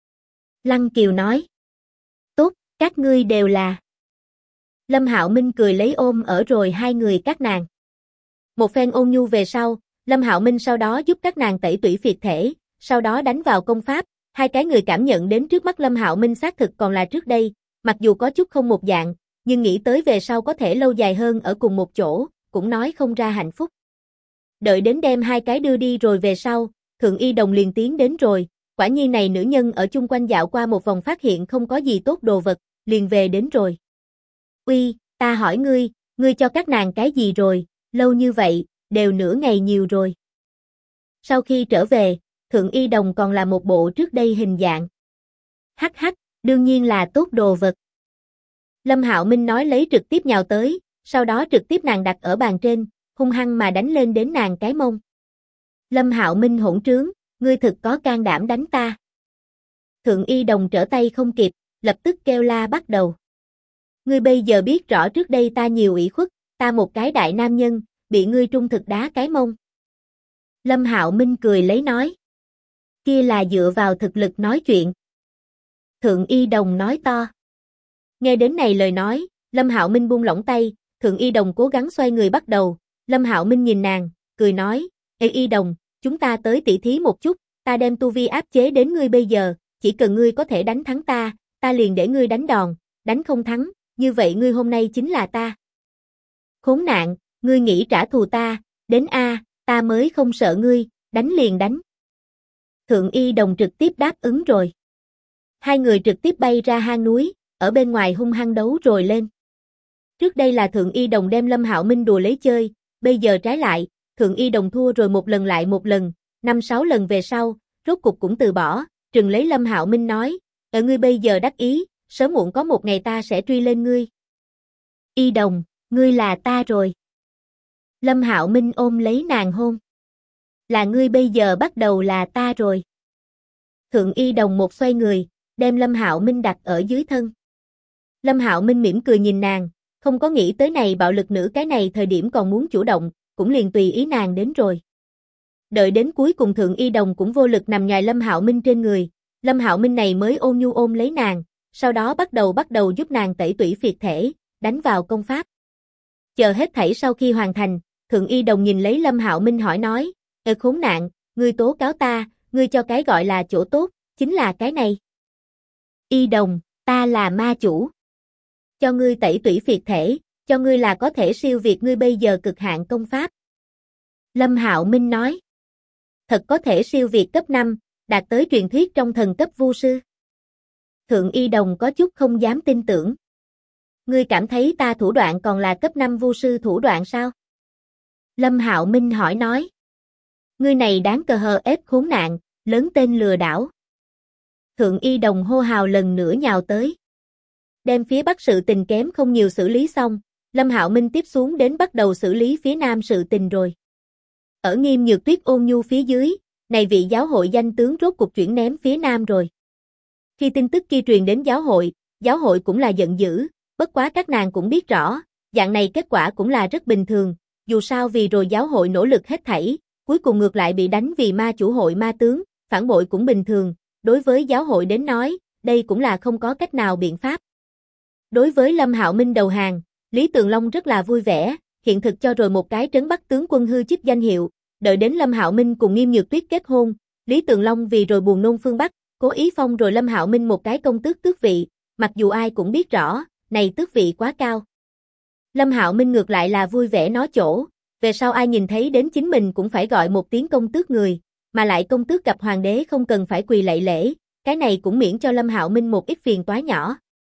Lăng Kiều nói. Tốt, các ngươi đều là. Lâm Hạo Minh cười lấy ôm ở rồi hai người các nàng. Một phen ôn nhu về sau, Lâm Hạo Minh sau đó giúp các nàng tẩy tủy phiệt thể, sau đó đánh vào công pháp, hai cái người cảm nhận đến trước mắt Lâm Hạo Minh xác thực còn là trước đây, mặc dù có chút không một dạng, nhưng nghĩ tới về sau có thể lâu dài hơn ở cùng một chỗ, cũng nói không ra hạnh phúc. Đợi đến đem hai cái đưa đi rồi về sau, Thượng Y Đồng liền tiến đến rồi, quả nhiên này nữ nhân ở chung quanh dạo qua một vòng phát hiện không có gì tốt đồ vật, liền về đến rồi. Uy, ta hỏi ngươi cho các nàng cái gì rồi, lâu như vậy, đều nửa ngày nhiều rồi. Sau khi trở về, Thượng Y Đồng còn là một bộ trước đây hình dạng. Hắc hắc, đương nhiên là tốt đồ vật. Lâm Hạo Minh nói lấy trực tiếp nhào tới, sau đó trực tiếp nàng đặt ở bàn trên, hung hăng mà đánh lên đến nàng cái mông. Lâm Hạo Minh hỗn trướng, ngươi thực có can đảm đánh ta. Thượng Y Đồng trở tay không kịp, lập tức kêu la bắt đầu. Ngươi bây giờ biết rõ trước đây ta nhiều ủy khuất, ta một cái đại nam nhân, bị ngươi trung thực đá cái mông. Lâm Hạo Minh cười lấy nói. kia là dựa vào thực lực nói chuyện. Thượng Y Đồng nói to. Nghe đến này lời nói, Lâm Hạo Minh buông lỏng tay, Thượng Y Đồng cố gắng xoay người bắt đầu, Lâm Hạo Minh nhìn nàng, cười nói, Ê Y Đồng, chúng ta tới tỉ thí một chút, ta đem tu vi áp chế đến ngươi bây giờ, chỉ cần ngươi có thể đánh thắng ta, ta liền để ngươi đánh đòn, đánh không thắng, như vậy ngươi hôm nay chính là ta. Khốn nạn, ngươi nghĩ trả thù ta, đến a, ta mới không sợ ngươi, đánh liền đánh. Thượng Y Đồng trực tiếp đáp ứng rồi. Hai người trực tiếp bay ra hang núi, ở bên ngoài hung hăng đấu rồi lên. Trước đây là Thượng Y Đồng đem Lâm Hạo Minh đùa lấy chơi, bây giờ trái lại, Thượng Y Đồng thua rồi một lần lại một lần, 5-6 lần về sau, rốt cục cũng từ bỏ, trừng lấy Lâm Hạo Minh nói, ở ngươi bây giờ đắc ý, sớm muộn có một ngày ta sẽ truy lên ngươi. Y Đồng, ngươi là ta rồi. Lâm Hạo Minh ôm lấy nàng hôn. Là ngươi bây giờ bắt đầu là ta rồi. Thượng Y Đồng một xoay người, đem Lâm Hạo Minh đặt ở dưới thân. Lâm Hạo Minh mỉm cười nhìn nàng, không có nghĩ tới này bạo lực nữ cái này thời điểm còn muốn chủ động, cũng liền tùy ý nàng đến rồi. Đợi đến cuối cùng Thượng Y Đồng cũng vô lực nằm nhòi Lâm Hạo Minh trên người, Lâm Hạo Minh này mới ôn nhu ôm lấy nàng, sau đó bắt đầu giúp nàng tẩy tủy phiệt thể, đánh vào công pháp. Chờ hết thảy sau khi hoàn thành, Thượng Y Đồng nhìn lấy Lâm Hạo Minh hỏi nói, khốn nạn, ngươi tố cáo ta, ngươi cho cái gọi là chỗ tốt, chính là cái này. Y Đồng, ta là ma chủ. Cho ngươi tẩy tủy phiệt thể, cho ngươi là có thể siêu việt ngươi bây giờ cực hạn công pháp. Lâm Hạo Minh nói. Thật có thể siêu việt cấp 5, đạt tới truyền thuyết trong thần cấp vu sư. Thượng Y Đồng có chút không dám tin tưởng. Ngươi cảm thấy ta thủ đoạn còn là cấp 5 vu sư thủ đoạn sao? Lâm Hạo Minh hỏi nói. Ngươi này đáng cờ hờ ép khốn nạn, lớn tên lừa đảo. Thượng Y Đồng hô hào lần nữa nhào tới. Đem phía Bắc sự tình kém không nhiều xử lý xong, Lâm Hạo Minh tiếp xuống đến bắt đầu xử lý phía Nam sự tình rồi. Ở Nghiêm Nhược Tuyết ôn nhu phía dưới, này vị giáo hội danh tướng rốt cục chuyển ném phía Nam rồi. Khi tin tức kia truyền đến giáo hội cũng là giận dữ, bất quá các nàng cũng biết rõ, dạng này kết quả cũng là rất bình thường, dù sao vì rồi giáo hội nỗ lực hết thảy, cuối cùng ngược lại bị đánh vì ma chủ hội ma tướng, phản bội cũng bình thường, đối với giáo hội đến nói, đây cũng là không có cách nào biện pháp. Đối với Lâm Hạo Minh đầu hàng, Lý Tường Long rất là vui vẻ, hiện thực cho rồi một cái trấn Bắc tướng quân hư chức danh hiệu, đợi đến Lâm Hạo Minh cùng Nghiêm Nhược Tuyết kết hôn, Lý Tường Long vì rồi buồn nôn phương Bắc, cố ý phong rồi Lâm Hạo Minh một cái công tước tước vị, mặc dù ai cũng biết rõ, này tước vị quá cao. Lâm Hạo Minh ngược lại là vui vẻ nói chỗ, về sau ai nhìn thấy đến chính mình cũng phải gọi một tiếng công tước người, mà lại công tước gặp hoàng đế không cần phải quỳ lạy lễ, cái này cũng miễn cho Lâm Hạo Minh một ít phiền toái nhỏ.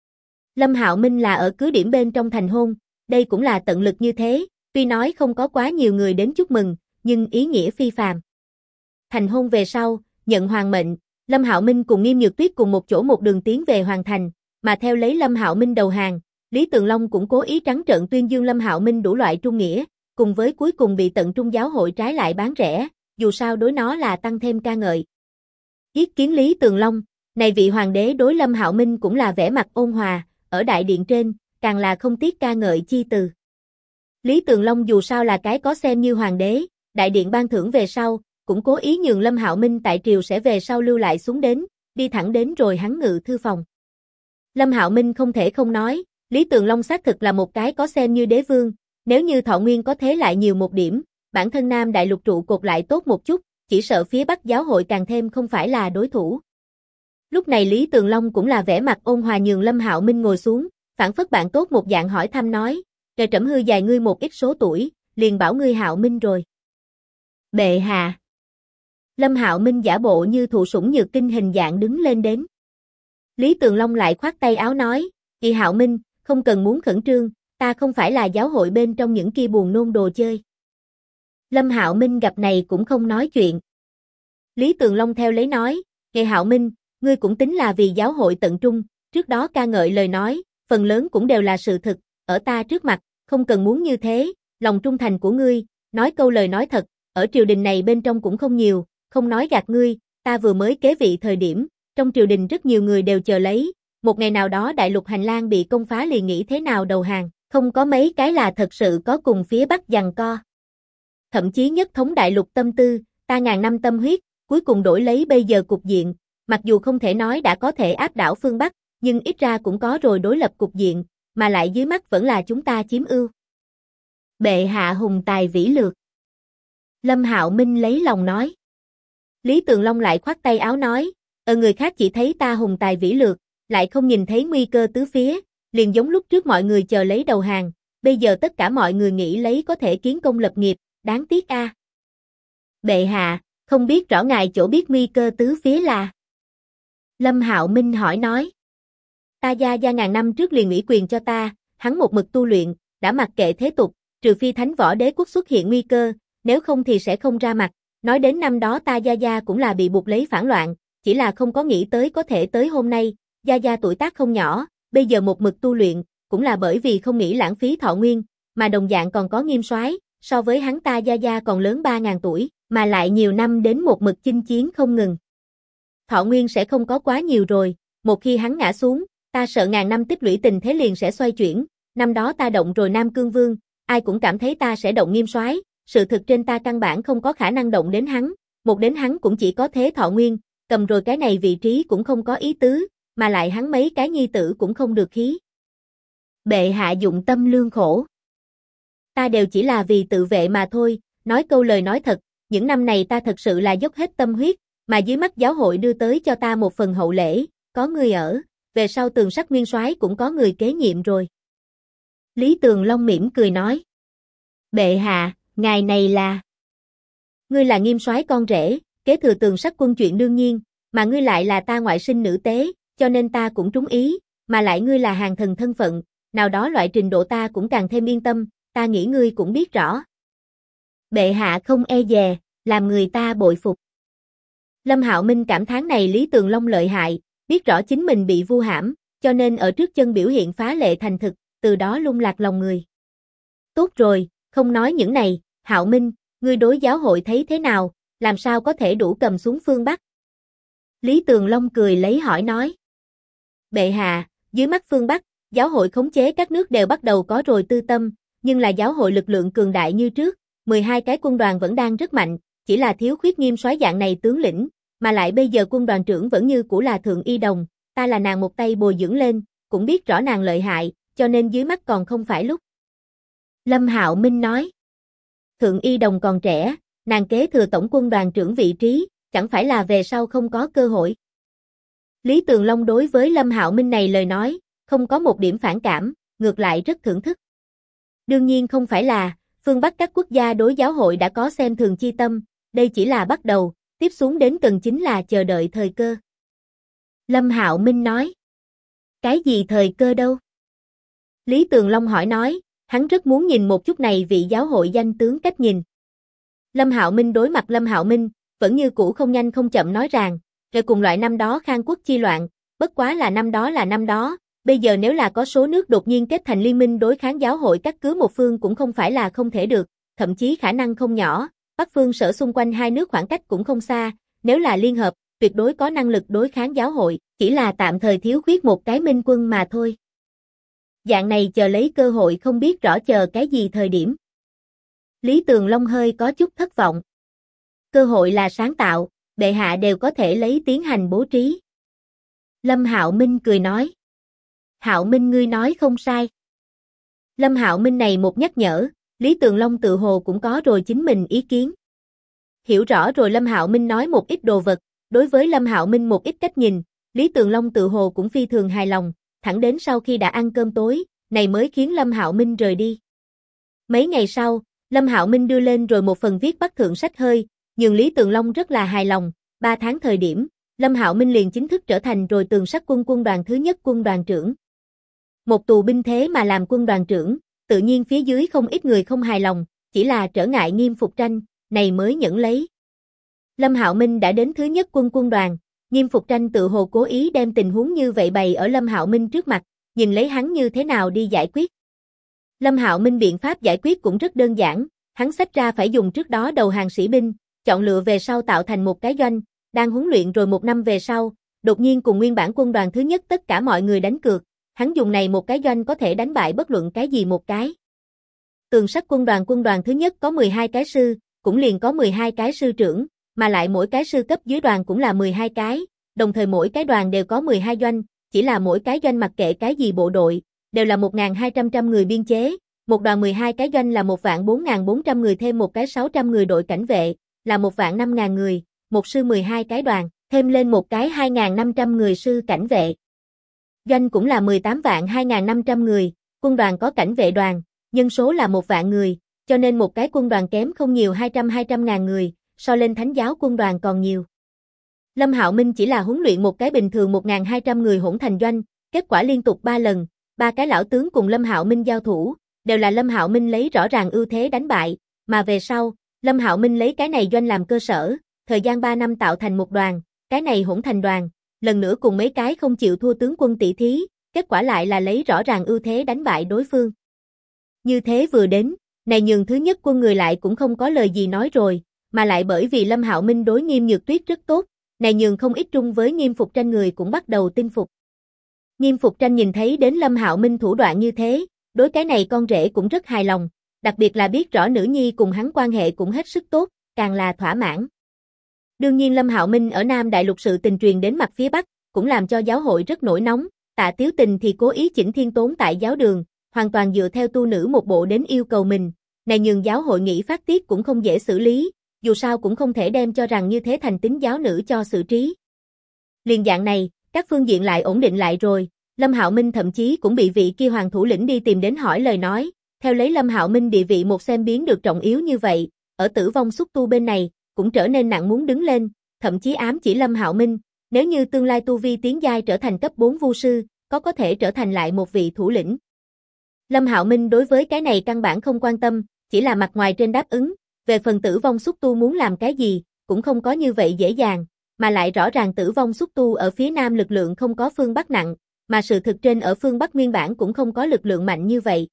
Lâm Hạo Minh là ở cứ điểm bên trong thành hôn, đây cũng là tận lực như thế, tuy nói không có quá nhiều người đến chúc mừng, nhưng ý nghĩa phi phàm. Thành hôn về sau, nhận hoàng mệnh, Lâm Hạo Minh cùng Nghiêm Nhược Tuyết cùng một chỗ một đường tiến về hoàng thành, mà theo lấy Lâm Hạo Minh đầu hàng, Lý Tường Long cũng cố ý trắng trợn tuyên dương Lâm Hạo Minh đủ loại trung nghĩa, cùng với cuối cùng bị tận trung giáo hội trái lại bán rẻ, dù sao đối nó là tăng thêm ca ngợi. Yết kiến Lý Tường Long, này vị hoàng đế đối Lâm Hạo Minh cũng là vẻ mặt ôn hòa, ở đại điện trên, càng là không tiếc ca ngợi chi từ. Lý Tường Long dù sao là cái có xem như hoàng đế, đại điện ban thưởng về sau, cũng cố ý nhường Lâm Hạo Minh tại triều sẽ về sau lưu lại xuống đến, đi thẳng đến rồi hắn ngự thư phòng. Lâm Hạo Minh không thể không nói, Lý Tường Long xác thực là một cái có xem như đế vương, nếu như thọ nguyên có thế lại nhiều một điểm, bản thân Nam Đại Lục trụ cột lại tốt một chút, chỉ sợ phía Bắc giáo hội càng thêm không phải là đối thủ. Lúc này Lý Tường Long cũng là vẻ mặt ôn hòa nhường Lâm Hạo Minh ngồi xuống, phản phất bạn tốt một dạng hỏi thăm nói, trời trẫm hư dài ngươi một ít số tuổi, liền bảo ngươi Hạo Minh rồi. Bệ hạ. Lâm Hạo Minh giả bộ như thụ sủng nhược kinh hình dạng đứng lên đến. Lý Tường Long lại khoát tay áo nói, chị Hạo Minh, không cần muốn khẩn trương, ta không phải là giáo hội bên trong những kia buồn nôn đồ chơi. Lâm Hạo Minh gặp này cũng không nói chuyện. Lý Tường Long theo lấy nói, chị Hạo Minh, ngươi cũng tính là vì giáo hội tận trung, trước đó ca ngợi lời nói, phần lớn cũng đều là sự thực, ở ta trước mặt, không cần muốn như thế, lòng trung thành của ngươi, nói câu lời nói thật, ở triều đình này bên trong cũng không nhiều, không nói gạt ngươi, ta vừa mới kế vị thời điểm, trong triều đình rất nhiều người đều chờ lấy, một ngày nào đó đại lục hành lang bị công phá liền nghĩ thế nào đầu hàng, không có mấy cái là thật sự có cùng phía Bắc giằng co. Thậm chí nhất thống đại lục tâm tư, ta ngàn năm tâm huyết, cuối cùng đổi lấy bây giờ cục diện, mặc dù không thể nói đã có thể áp đảo phương Bắc, nhưng ít ra cũng có rồi đối lập cục diện, mà lại dưới mắt vẫn là chúng ta chiếm ưu. Bệ hạ hùng tài vĩ lược. Lâm Hạo Minh lấy lòng nói. Lý Tường Long lại khoát tay áo nói, người khác chỉ thấy ta hùng tài vĩ lược, lại không nhìn thấy nguy cơ tứ phía, liền giống lúc trước mọi người chờ lấy đầu hàng, bây giờ tất cả mọi người nghĩ lấy có thể kiến công lập nghiệp, đáng tiếc a. Bệ hạ, không biết rõ ngài chỗ biết nguy cơ tứ phía là? Lâm Hạo Minh hỏi nói. Ta gia gia ngàn năm trước liền ủy quyền cho ta, hắn một mực tu luyện, đã mặc kệ thế tục, trừ phi Thánh Võ Đế quốc xuất hiện nguy cơ, nếu không thì sẽ không ra mặt. Nói đến năm đó ta gia gia cũng là bị buộc lấy phản loạn, chỉ là không có nghĩ tới có thể tới hôm nay, gia gia tuổi tác không nhỏ, bây giờ một mực tu luyện, cũng là bởi vì không nghĩ lãng phí thọ nguyên, mà đồng dạng còn có Nghiêm Soái, so với hắn ta gia gia còn lớn 3000 tuổi, mà lại nhiều năm đến một mực chinh chiến không ngừng. Thọ nguyên sẽ không có quá nhiều rồi, một khi hắn ngã xuống, ta sợ ngàn năm tích lũy tình thế liền sẽ xoay chuyển, năm đó ta động rồi Nam Cương Vương, ai cũng cảm thấy ta sẽ động Nghiêm Soái, sự thực trên ta căn bản không có khả năng động đến hắn, một đến hắn cũng chỉ có thế thọ nguyên, cầm rồi cái này vị trí cũng không có ý tứ, mà lại hắn mấy cái nhi tử cũng không được khí. Bệ hạ dụng tâm lương khổ. Ta đều chỉ là vì tự vệ mà thôi, nói câu lời nói thật, những năm này ta thật sự là dốc hết tâm huyết, mà dưới mắt giáo hội đưa tới cho ta một phần hậu lễ, có người ở, về sau Tường Sắc Nguyên Soái cũng có người kế nhiệm rồi. Lý Tường Long mỉm cười nói. Bệ hạ, ngài này là... Ngươi là Nghiêm Soái con rể, kế thừa Tường Sắc quân chuyện đương nhiên, mà ngươi lại là ta ngoại sinh nữ tế, cho nên ta cũng trúng ý, mà lại ngươi là hàng thần thân phận, nào đó loại trình độ ta cũng càng thêm yên tâm, ta nghĩ ngươi cũng biết rõ. Bệ hạ không e dè, làm người ta bội phục. Lâm Hạo Minh cảm thán này Lý Tường Long lợi hại, biết rõ chính mình bị vu hãm, cho nên ở trước chân biểu hiện phá lệ thành thực, từ đó lung lạc lòng người. Tốt rồi, không nói những này, Hạo Minh, ngươi đối giáo hội thấy thế nào, làm sao có thể đủ cầm xuống phương Bắc? Lý Tường Long cười lấy hỏi nói. Bệ hạ, dưới mắt phương Bắc, giáo hội khống chế các nước đều bắt đầu có rồi tư tâm, nhưng là giáo hội lực lượng cường đại như trước, 12 cái quân đoàn vẫn đang rất mạnh, chỉ là thiếu khuyết Nghiêm Soái dạng này tướng lĩnh, mà lại bây giờ quân đoàn trưởng vẫn như cũ là Thượng Y Đồng, ta là nàng một tay bồi dưỡng lên, cũng biết rõ nàng lợi hại, cho nên dưới mắt còn không phải lúc. Lâm Hạo Minh nói. Thượng Y Đồng còn trẻ, nàng kế thừa tổng quân đoàn trưởng vị trí, chẳng phải là về sau không có cơ hội. Lý Tường Long đối với Lâm Hạo Minh này lời nói, không có một điểm phản cảm, ngược lại rất thưởng thức. Đương nhiên không phải là, phương Bắc các quốc gia đối giáo hội đã có xem thường chi tâm, đây chỉ là bắt đầu, tiếp xuống đến cần chính là chờ đợi thời cơ. Lâm Hạo Minh nói. Cái gì thời cơ đâu? Lý Tường Long hỏi nói, hắn rất muốn nhìn một chút này vị giáo hội danh tướng cách nhìn. Lâm Hạo Minh đối mặt Lâm Hạo Minh, vẫn như cũ không nhanh không chậm nói rằng, rồi cùng loại năm đó Khang Quốc chi loạn, bất quá là năm đó, bây giờ nếu là có số nước đột nhiên kết thành liên minh đối kháng giáo hội cắt cứ một phương cũng không phải là không thể được, thậm chí khả năng không nhỏ, Bắc phương sở xung quanh hai nước khoảng cách cũng không xa, nếu là liên hợp, tuyệt đối có năng lực đối kháng giáo hội, chỉ là tạm thời thiếu khuyết một cái minh quân mà thôi. Dạng này chờ lấy cơ hội không biết rõ chờ cái gì thời điểm. Lý Tường Long hơi có chút thất vọng. Cơ hội là sáng tạo, bệ hạ đều có thể lấy tiến hành bố trí. Lâm Hạo Minh cười nói. Hạo Minh ngươi nói không sai. Lâm Hạo Minh này một nhắc nhở, Lý Tường Long tự hồ cũng có rồi chính mình ý kiến. Hiểu rõ rồi Lâm Hạo Minh nói một ít đồ vật, đối với Lâm Hạo Minh một ít cách nhìn, Lý Tường Long tự hồ cũng phi thường hài lòng, thẳng đến sau khi đã ăn cơm tối, này mới khiến Lâm Hạo Minh rời đi. Mấy ngày sau, Lâm Hạo Minh đưa lên rồi một phần viết Bắc thượng sách hơi, nhường Lý Tường Long rất là hài lòng, 3 tháng thời điểm, Lâm Hạo Minh liền chính thức trở thành rồi Tường Sắc quân quân đoàn thứ nhất quân đoàn trưởng. Một tù binh thế mà làm quân đoàn trưởng, tự nhiên phía dưới không ít người không hài lòng, chỉ là trở ngại Nghiêm Phục Tranh, này mới nhẫn lấy. Lâm Hạo Minh đã đến thứ nhất quân quân đoàn, Nghiêm Phục Tranh tự hồ cố ý đem tình huống như vậy bày ở Lâm Hạo Minh trước mặt, nhìn lấy hắn như thế nào đi giải quyết. Lâm Hạo Minh biện pháp giải quyết cũng rất đơn giản, hắn xách ra phải dùng trước đó đầu hàng sĩ binh, chọn lựa về sau tạo thành một cái doanh, đang huấn luyện rồi 1 năm về sau, đột nhiên cùng nguyên bản quân đoàn thứ nhất tất cả mọi người đánh cược, hắn dùng này một cái doanh có thể đánh bại bất luận cái gì một cái. Tường Sắc quân đoàn thứ nhất có 12 cái sư, cũng liền có 12 cái sư trưởng, mà lại mỗi cái sư cấp dưới đoàn cũng là 12 cái, đồng thời mỗi cái đoàn đều có 12 doanh, chỉ là mỗi cái doanh mặc kệ cái gì bộ đội, đều là 1.200 người biên chế, một đoàn 12 cái doanh là 1.400 người thêm một cái 600 người đội cảnh vệ, là 1.500 người, một sư 12 cái đoàn, thêm lên một cái 2.500 người sư cảnh vệ. Doanh cũng là 18.200 người, quân đoàn có cảnh vệ đoàn, nhân số là 1.000 người, cho nên một cái quân đoàn kém không nhiều 200.000 người, so lên thánh giáo quân đoàn còn nhiều. Lâm Hạo Minh chỉ là huấn luyện một cái bình thường 1.200 người hỗn thành doanh, kết quả liên tục 3 lần, 3 cái lão tướng cùng Lâm Hạo Minh giao thủ, đều là Lâm Hạo Minh lấy rõ ràng ưu thế đánh bại, mà về sau, Lâm Hạo Minh lấy cái này doanh làm cơ sở, thời gian 3 năm tạo thành một đoàn, cái này hỗn thành đoàn, lần nữa cùng mấy cái không chịu thua tướng quân tỷ thí, kết quả lại là lấy rõ ràng ưu thế đánh bại đối phương. Như thế vừa đến, này nhường thứ nhất quân người lại cũng không có lời gì nói rồi, mà lại bởi vì Lâm Hạo Minh đối Nghiêm Nhược Tuyết rất tốt, này nhường không ít trung với Nghiêm Phục Tranh người cũng bắt đầu tin phục. Nghiêm Phục Tranh nhìn thấy đến Lâm Hạo Minh thủ đoạn như thế, đối cái này con rể cũng rất hài lòng, đặc biệt là biết rõ nữ nhi cùng hắn quan hệ cũng hết sức tốt, càng là thỏa mãn. Đương nhiên Lâm Hạo Minh ở Nam Đại Lục sự tình truyền đến mặt phía Bắc, cũng làm cho giáo hội rất nổi nóng, Tạ Tiếu Tình thì cố ý chỉnh Thiên Tốn tại giáo đường, hoàn toàn dựa theo tu nữ một bộ đến yêu cầu mình, này nhường giáo hội nghĩ phát tiết cũng không dễ xử lý, dù sao cũng không thể đem cho rằng như thế thành tín giáo nữ cho xử trí. Liền dạng này, các phương diện lại ổn định lại rồi, Lâm Hạo Minh thậm chí cũng bị vị kia hoàng thủ lĩnh đi tìm đến hỏi lời nói, theo lấy Lâm Hạo Minh địa vị một xem biến được trọng yếu như vậy, ở Tử Vong Xúc Tu bên này, cũng trở nên nặng muốn đứng lên, thậm chí ám chỉ Lâm Hạo Minh, nếu như tương lai tu vi tiến giai trở thành cấp 4 vu sư, có thể trở thành lại một vị thủ lĩnh. Lâm Hạo Minh đối với cái này căn bản không quan tâm, chỉ là mặt ngoài trên đáp ứng, về phần Tử Vong Xúc Tu muốn làm cái gì, cũng không có như vậy dễ dàng, mà lại rõ ràng Tử Vong Xúc Tu ở phía Nam lực lượng không có phương Bắc nặng, mà sự thực trên ở phương Bắc nguyên bản cũng không có lực lượng mạnh như vậy.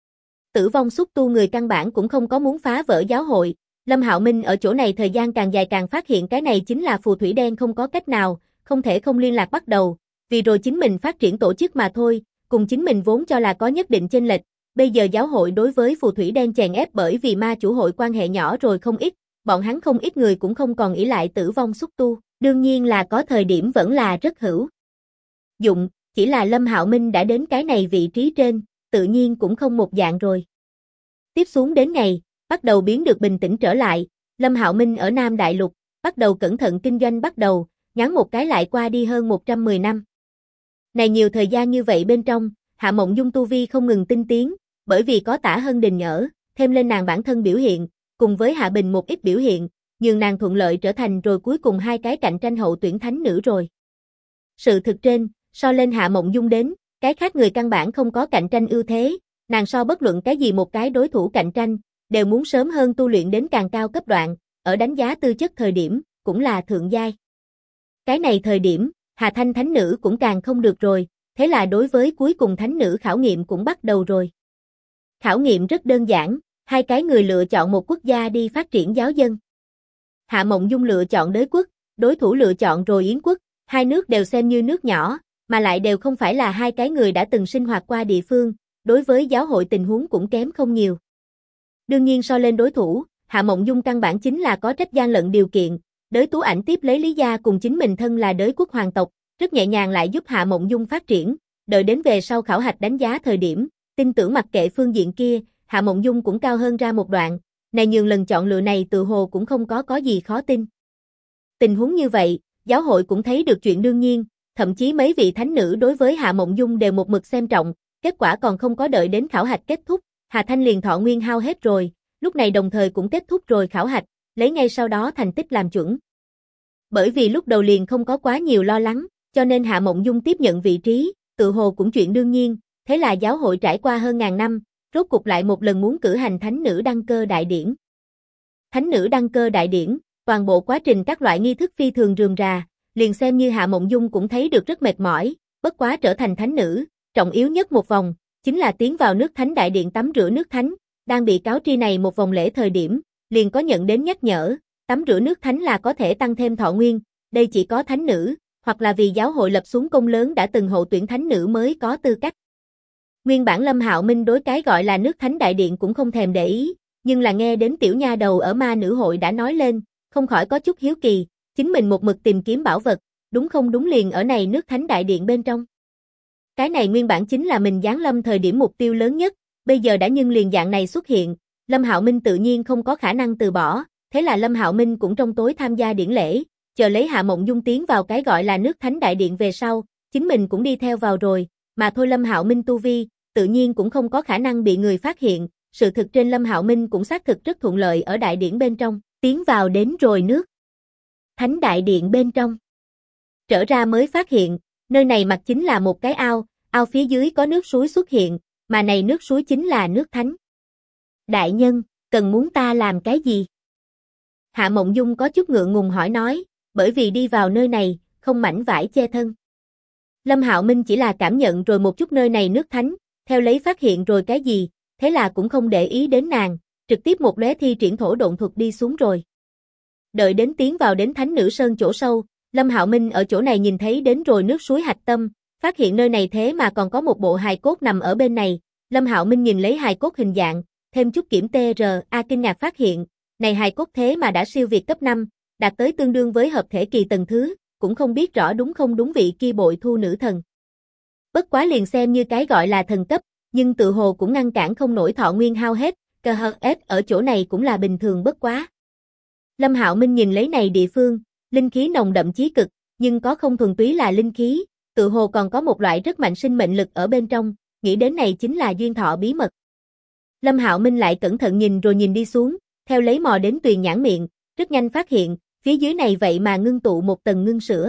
Tử Vong Xúc Tu người căn bản cũng không có muốn phá vỡ giáo hội, Lâm Hạo Minh ở chỗ này thời gian càng dài càng phát hiện cái này chính là phù thủy đen không có cách nào, không thể không liên lạc bắt đầu, vì rồi chính mình phát triển tổ chức mà thôi, cùng chính mình vốn cho là có nhất định chênh lệch, bây giờ giáo hội đối với phù thủy đen chèn ép bởi vì ma chủ hội quan hệ nhỏ rồi không ít, bọn hắn không ít người cũng không còn ỷ lại Tử Vong Xúc Tu, đương nhiên là có thời điểm vẫn là rất hữu dụng, chỉ là Lâm Hạo Minh đã đến cái này vị trí trên, tự nhiên cũng không một dạng rồi. Tiếp xuống đến ngày, bắt đầu biến được bình tĩnh trở lại, Lâm Hạo Minh ở Nam Đại Lục, bắt đầu cẩn thận kinh doanh bắt đầu, ngắn một cái lại qua đi hơn 110 năm. Này nhiều thời gian như vậy bên trong, Hạ Mộng Dung tu vi không ngừng tinh tiến, bởi vì có Tả Hân Đình nhỡ, thêm lên nàng bản thân biểu hiện, cùng với Hạ Bình một ít biểu hiện, nhường nàng thuận lợi trở thành rồi cuối cùng hai cái cạnh tranh hậu tuyển thánh nữ rồi. Sự thực trên, so lên Hạ Mộng Dung đến, cái khác người căn bản không có cạnh tranh ưu thế, nàng so bất luận cái gì một cái đối thủ cạnh tranh, đều muốn sớm hơn tu luyện đến càng cao cấp đoạn, ở đánh giá tư chất thời điểm, cũng là thượng giai. Cái này thời điểm, Hà Thanh thánh nữ cũng càng không được rồi, thế là đối với cuối cùng thánh nữ khảo nghiệm cũng bắt đầu rồi. Khảo nghiệm rất đơn giản, hai cái người lựa chọn một quốc gia đi phát triển giáo dân. Hạ Mộng Dung lựa chọn Đế quốc, đối thủ lựa chọn rồi Yến quốc, hai nước đều xem như nước nhỏ, mà lại đều không phải là hai cái người đã từng sinh hoạt qua địa phương, đối với giáo hội tình huống cũng kém không nhiều. Đương nhiên so lên đối thủ, Hạ Mộng Dung căn bản chính là có trách gian lận điều kiện, Đới Tú Ảnh tiếp lấy Lý Gia cùng chính mình thân là Đới quốc hoàng tộc, rất nhẹ nhàng lại giúp Hạ Mộng Dung phát triển, đợi đến về sau khảo hạch đánh giá thời điểm, tin tưởng mặc kệ phương diện kia, Hạ Mộng Dung cũng cao hơn ra một đoạn, này nhường lần chọn lựa này tự hồ cũng không có gì khó tin. Tình huống như vậy, giáo hội cũng thấy được chuyện đương nhiên, thậm chí mấy vị thánh nữ đối với Hạ Mộng Dung đều một mực xem trọng, kết quả còn không có đợi đến khảo hạch kết thúc, Hà Thanh liền thọ nguyên hao hết rồi, lúc này đồng thời cũng kết thúc rồi khảo hạch, lấy ngay sau đó thành tích làm chuẩn. Bởi vì lúc đầu liền không có quá nhiều lo lắng, cho nên Hạ Mộng Dung tiếp nhận vị trí, tự hồ cũng chuyện đương nhiên, thế là giáo hội trải qua hơn ngàn năm, rốt cục lại một lần muốn cử hành thánh nữ đăng cơ đại điển. Thánh nữ đăng cơ đại điển, toàn bộ quá trình các loại nghi thức phi thường rườm rà, liền xem như Hạ Mộng Dung cũng thấy được rất mệt mỏi, bất quá trở thành thánh nữ, trọng yếu nhất một vòng, chính là tiến vào nước thánh đại điện tắm rửa nước thánh, đang bị cáo tri này một vòng lễ thời điểm, liền có nhận đến nhắc nhở, tắm rửa nước thánh là có thể tăng thêm thọ nguyên, đây chỉ có thánh nữ, hoặc là vì giáo hội lập xuống công lớn đã từng hậu tuyển thánh nữ mới có tư cách. Nguyên bản Lâm Hạo Minh đối cái gọi là nước thánh đại điện cũng không thèm để ý, nhưng là nghe đến tiểu nha đầu ở ma nữ hội đã nói lên, không khỏi có chút hiếu kỳ, chính mình một mực tìm kiếm bảo vật, đúng không đúng liền ở này nước thánh đại điện bên trong. Cái này nguyên bản chính là mình giáng lâm thời điểm mục tiêu lớn nhất, bây giờ đã nhưng liền dạng này xuất hiện, Lâm Hạo Minh tự nhiên không có khả năng từ bỏ, thế là Lâm Hạo Minh cũng trong tối tham gia điển lễ, chờ lấy Hạ Mộng Dung tiến vào cái gọi là nước thánh đại điện về sau, chính mình cũng đi theo vào rồi, mà thôi Lâm Hạo Minh tu vi, tự nhiên cũng không có khả năng bị người phát hiện, sự thực trên Lâm Hạo Minh cũng xác thực rất thuận lợi ở đại điển bên trong, tiến vào đến rồi nước thánh đại điện bên trong. Trở ra mới phát hiện, nơi này mặt chính là một cái ao, ao phía dưới có nước suối xuất hiện, mà này nước suối chính là nước thánh. Đại nhân, cần muốn ta làm cái gì? Hạ Mộng Dung có chút ngượng ngùng hỏi nói, bởi vì đi vào nơi này, không mảnh vải che thân. Lâm Hạo Minh chỉ là cảm nhận rồi một chút nơi này nước thánh, theo lấy phát hiện rồi cái gì, thế là cũng không để ý đến nàng, trực tiếp một lóe thi triển thổ độn thuật đi xuống rồi. Đợi đến tiến vào đến Thánh Nữ Sơn chỗ sâu, Lâm Hạo Minh ở chỗ này nhìn thấy đến rồi nước suối hạch tâm, phát hiện nơi này thế mà còn có một bộ hài cốt nằm ở bên này, Lâm Hạo Minh nhìn lấy hài cốt hình dạng, thêm chút kiểm TRA kinh ngạc phát hiện, này hài cốt thế mà đã siêu việt cấp 5, đạt tới tương đương với hợp thể kỳ tầng thứ, cũng không biết rõ đúng không đúng vị kia bội thu nữ thần. Bất quá liền xem như cái gọi là thần cấp, nhưng tự hồ cũng ngăn cản không nổi thọ nguyên hao hết, KHS ở chỗ này cũng là bình thường bất quá. Lâm Hạo Minh nhìn lấy này địa phương, linh khí nồng đậm chí cực, nhưng có không thuần túy là linh khí, tự hồ còn có một loại rất mạnh sinh mệnh lực ở bên trong, nghĩ đến này chính là duyên thọ bí mật. Lâm Hạo Minh lại cẩn thận nhìn rồi nhìn đi xuống, theo lấy mò đến tuyền nhãn miệng, rất nhanh phát hiện, phía dưới này vậy mà ngưng tụ một tầng ngưng sữa.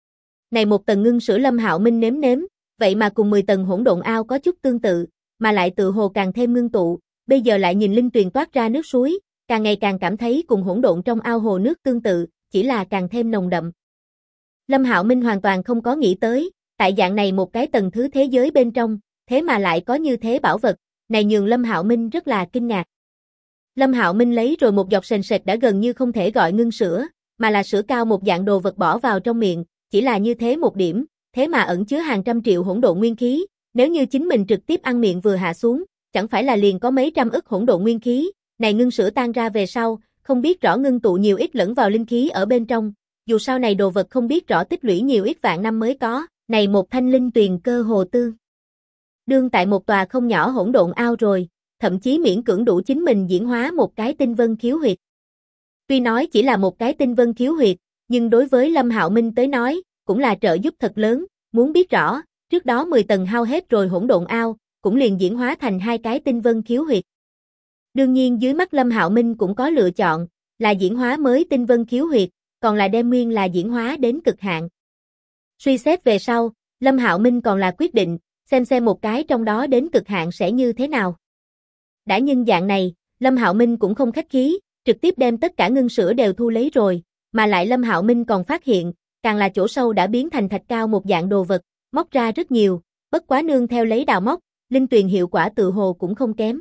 Này một tầng ngưng sữa Lâm Hạo Minh nếm nếm, vậy mà cùng 10 tầng hỗn độn ao có chút tương tự, mà lại tự hồ càng thêm ngưng tụ, bây giờ lại nhìn linh tuyền toát ra nước suối, càng ngày càng cảm thấy cùng hỗn độn trong ao hồ nước tương tự, chỉ là càng thêm nồng đậm. Lâm Hạo Minh hoàn toàn không có nghĩ tới, tại dạng này một cái tầng thứ thế giới bên trong, thế mà lại có như thế bảo vật, này nhường Lâm Hạo Minh rất là kinh ngạc. Lâm Hạo Minh lấy rồi một giọt sền sệt đã gần như không thể gọi ngưng sữa, mà là sữa cao một dạng đồ vật bỏ vào trong miệng, chỉ là như thế một điểm, thế mà ẩn chứa hàng trăm triệu hỗn độn nguyên khí, nếu như chính mình trực tiếp ăn miệng vừa hạ xuống, chẳng phải là liền có mấy trăm ức hỗn độn nguyên khí, này ngưng sữa tan ra về sau, không biết rõ ngưng tụ nhiều ít lẫn vào linh khí ở bên trong, dù sao này đồ vật không biết rõ tích lũy nhiều ít vạn năm mới có, này một thanh linh tuyền cơ hồ tương đương tại một tòa không nhỏ hỗn độn ao rồi, thậm chí miễn cưỡng đủ chính mình diễn hóa một cái tinh vân khiếu huyệt. Tuy nói chỉ là một cái tinh vân khiếu huyệt, nhưng đối với Lâm Hạo Minh tới nói, cũng là trợ giúp thật lớn, muốn biết rõ, trước đó 10 tầng hao hết rồi hỗn độn ao, cũng liền diễn hóa thành hai cái tinh vân khiếu huyệt. Đương nhiên dưới mắt Lâm Hạo Minh cũng có lựa chọn, là diễn hóa mới tinh vân khiếu huyệt, còn là đem nguyên là diễn hóa đến cực hạn. Suy xét về sau, Lâm Hạo Minh còn là quyết định, xem một cái trong đó đến cực hạn sẽ như thế nào. Đã nhưng dạng này, Lâm Hạo Minh cũng không khách khí, trực tiếp đem tất cả ngưng sữa đều thu lấy rồi, mà lại Lâm Hạo Minh còn phát hiện, càng là chỗ sâu đã biến thành thạch cao một dạng đồ vật, móc ra rất nhiều, bất quá nương theo lấy đào móc, linh tuyền hiệu quả tự hồ cũng không kém.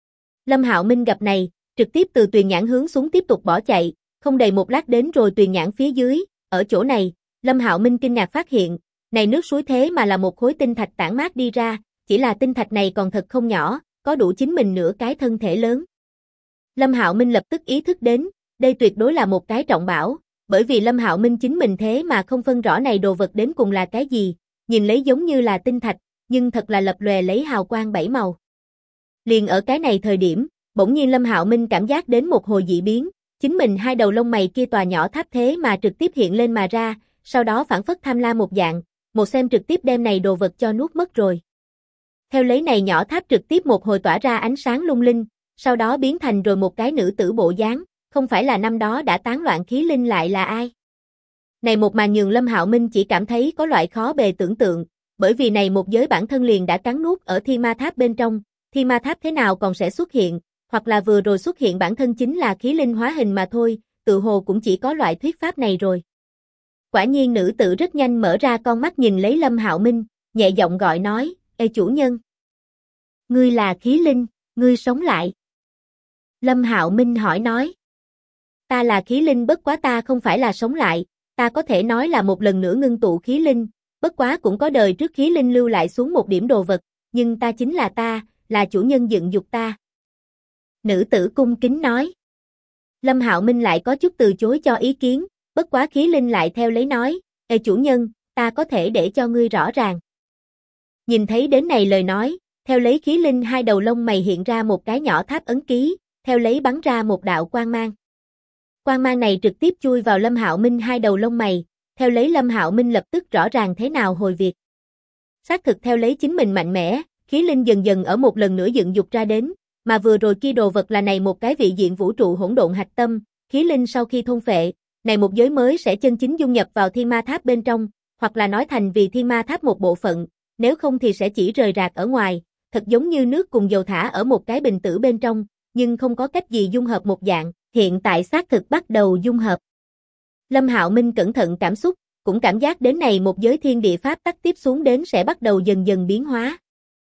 Lâm Hạo Minh gặp này, trực tiếp từ tuyền nhãn hướng xuống tiếp tục bỏ chạy, không đầy một lát đến rồi tuyền nhãn phía dưới, ở chỗ này, Lâm Hạo Minh kinh ngạc phát hiện, này nước suối thế mà là một khối tinh thạch tản mát đi ra, chỉ là tinh thạch này còn thật không nhỏ, có đủ chính mình nửa cái thân thể lớn. Lâm Hạo Minh lập tức ý thức đến, đây tuyệt đối là một cái trọng bảo, bởi vì Lâm Hạo Minh chính mình thế mà không phân rõ này đồ vật đến cùng là cái gì, nhìn lấy giống như là tinh thạch, nhưng thật là lập lòe lấy hào quang bảy màu. Liền ở cái này thời điểm, bỗng nhiên Lâm Hạo Minh cảm giác đến một hồi dị biến, chính mình hai đầu lông mày kia tòa nhỏ tháp thế mà trực tiếp hiện lên mà ra, sau đó phản phất tham lam một dạng, một xem trực tiếp đem này đồ vật cho nuốt mất rồi. Theo lấy này nhỏ tháp trực tiếp một hồi tỏa ra ánh sáng lung linh, sau đó biến thành rồi một cái nữ tử bộ dáng, không phải là năm đó đã tán loạn khí linh lại là ai. Này một màn nhường Lâm Hạo Minh chỉ cảm thấy có loại khó bề tưởng tượng, bởi vì này một giới bản thân liền đã cắn nuốt ở Thiên Ma Tháp bên trong, Thiên Ma Tháp thế nào còn sẽ xuất hiện, hoặc là vừa rồi xuất hiện bản thân chính là khí linh hóa hình mà thôi, tự hồ cũng chỉ có loại thuyết pháp này rồi. Quả nhiên nữ tử rất nhanh mở ra con mắt nhìn lấy Lâm Hạo Minh, nhẹ giọng gọi nói, "Ê chủ nhân, ngươi là khí linh, ngươi sống lại." Lâm Hạo Minh hỏi nói, "Ta là khí linh bất quá ta không phải là sống lại, ta có thể nói là một lần nữa ngưng tụ khí linh, bất quá cũng có đời trước khí linh lưu lại xuống một điểm đồ vật, nhưng ta chính là ta, là chủ nhân dựng dục ta." Nữ tử cung kính nói. Lâm Hạo Minh lại có chút từ chối cho ý kiến, bất quá khí linh lại theo lấy nói, "Ê chủ nhân, ta có thể để cho ngươi rõ ràng." Nhìn thấy đến này lời nói, theo lấy khí linh hai đầu lông mày hiện ra một cái nhỏ tháp ấn ký, theo lấy bắn ra một đạo quang mang. Quang mang này trực tiếp chui vào Lâm Hạo Minh hai đầu lông mày, theo lấy Lâm Hạo Minh lập tức rõ ràng thế nào hồi việc. Xác thực theo lấy chính mình mạnh mẽ, khí linh dần dần ở một lần nữa dựng dục ra đến, mà vừa rồi kia đồ vật là này một cái vị diện vũ trụ hỗn độn hạch tâm, khí linh sau khi thôn phệ, này một giới mới sẽ chân chính dung nhập vào Thiên Ma Tháp bên trong, hoặc là nói thành vì Thiên Ma Tháp một bộ phận, nếu không thì sẽ chỉ rời rạc ở ngoài, thật giống như nước cùng dầu thả ở một cái bình tử bên trong, nhưng không có cách gì dung hợp một dạng, hiện tại xác thực bắt đầu dung hợp. Lâm Hạo Minh cẩn thận cảm xúc, cũng cảm giác đến này một giới thiên địa pháp tắc tiếp xuống đến sẽ bắt đầu dần dần biến hóa.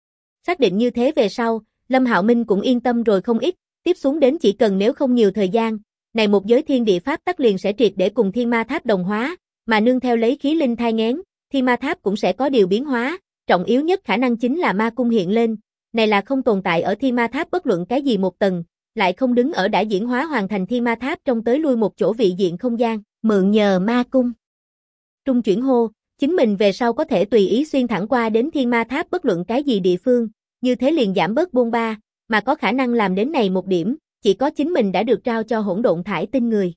Xác định như thế về sau, Lâm Hạo Minh cũng yên tâm rồi không ít, tiếp xuống đến chỉ cần nếu không nhiều thời gian, này một giới thiên địa pháp tắc liền sẽ triệt để cùng Thiên Ma Tháp đồng hóa, mà nương theo lấy khí linh thai nghén, Thiên Ma Tháp cũng sẽ có điều biến hóa, trọng yếu nhất khả năng chính là ma cung hiện lên, này là không tồn tại ở Thiên Ma Tháp bất luận cái gì một tầng, lại không đứng ở đã diễn hóa hoàn thành Thiên Ma Tháp trong tới lui một chỗ vị diện không gian, mượn nhờ ma cung. Trung chuyển hô, chính mình về sau có thể tùy ý xuyên thẳng qua đến Thiên Ma Tháp bất luận cái gì địa phương, như thế liền giảm bớt bôn ba, mà có khả năng làm đến này một điểm, chỉ có chính mình đã được trao cho hỗn độn thải tinh người.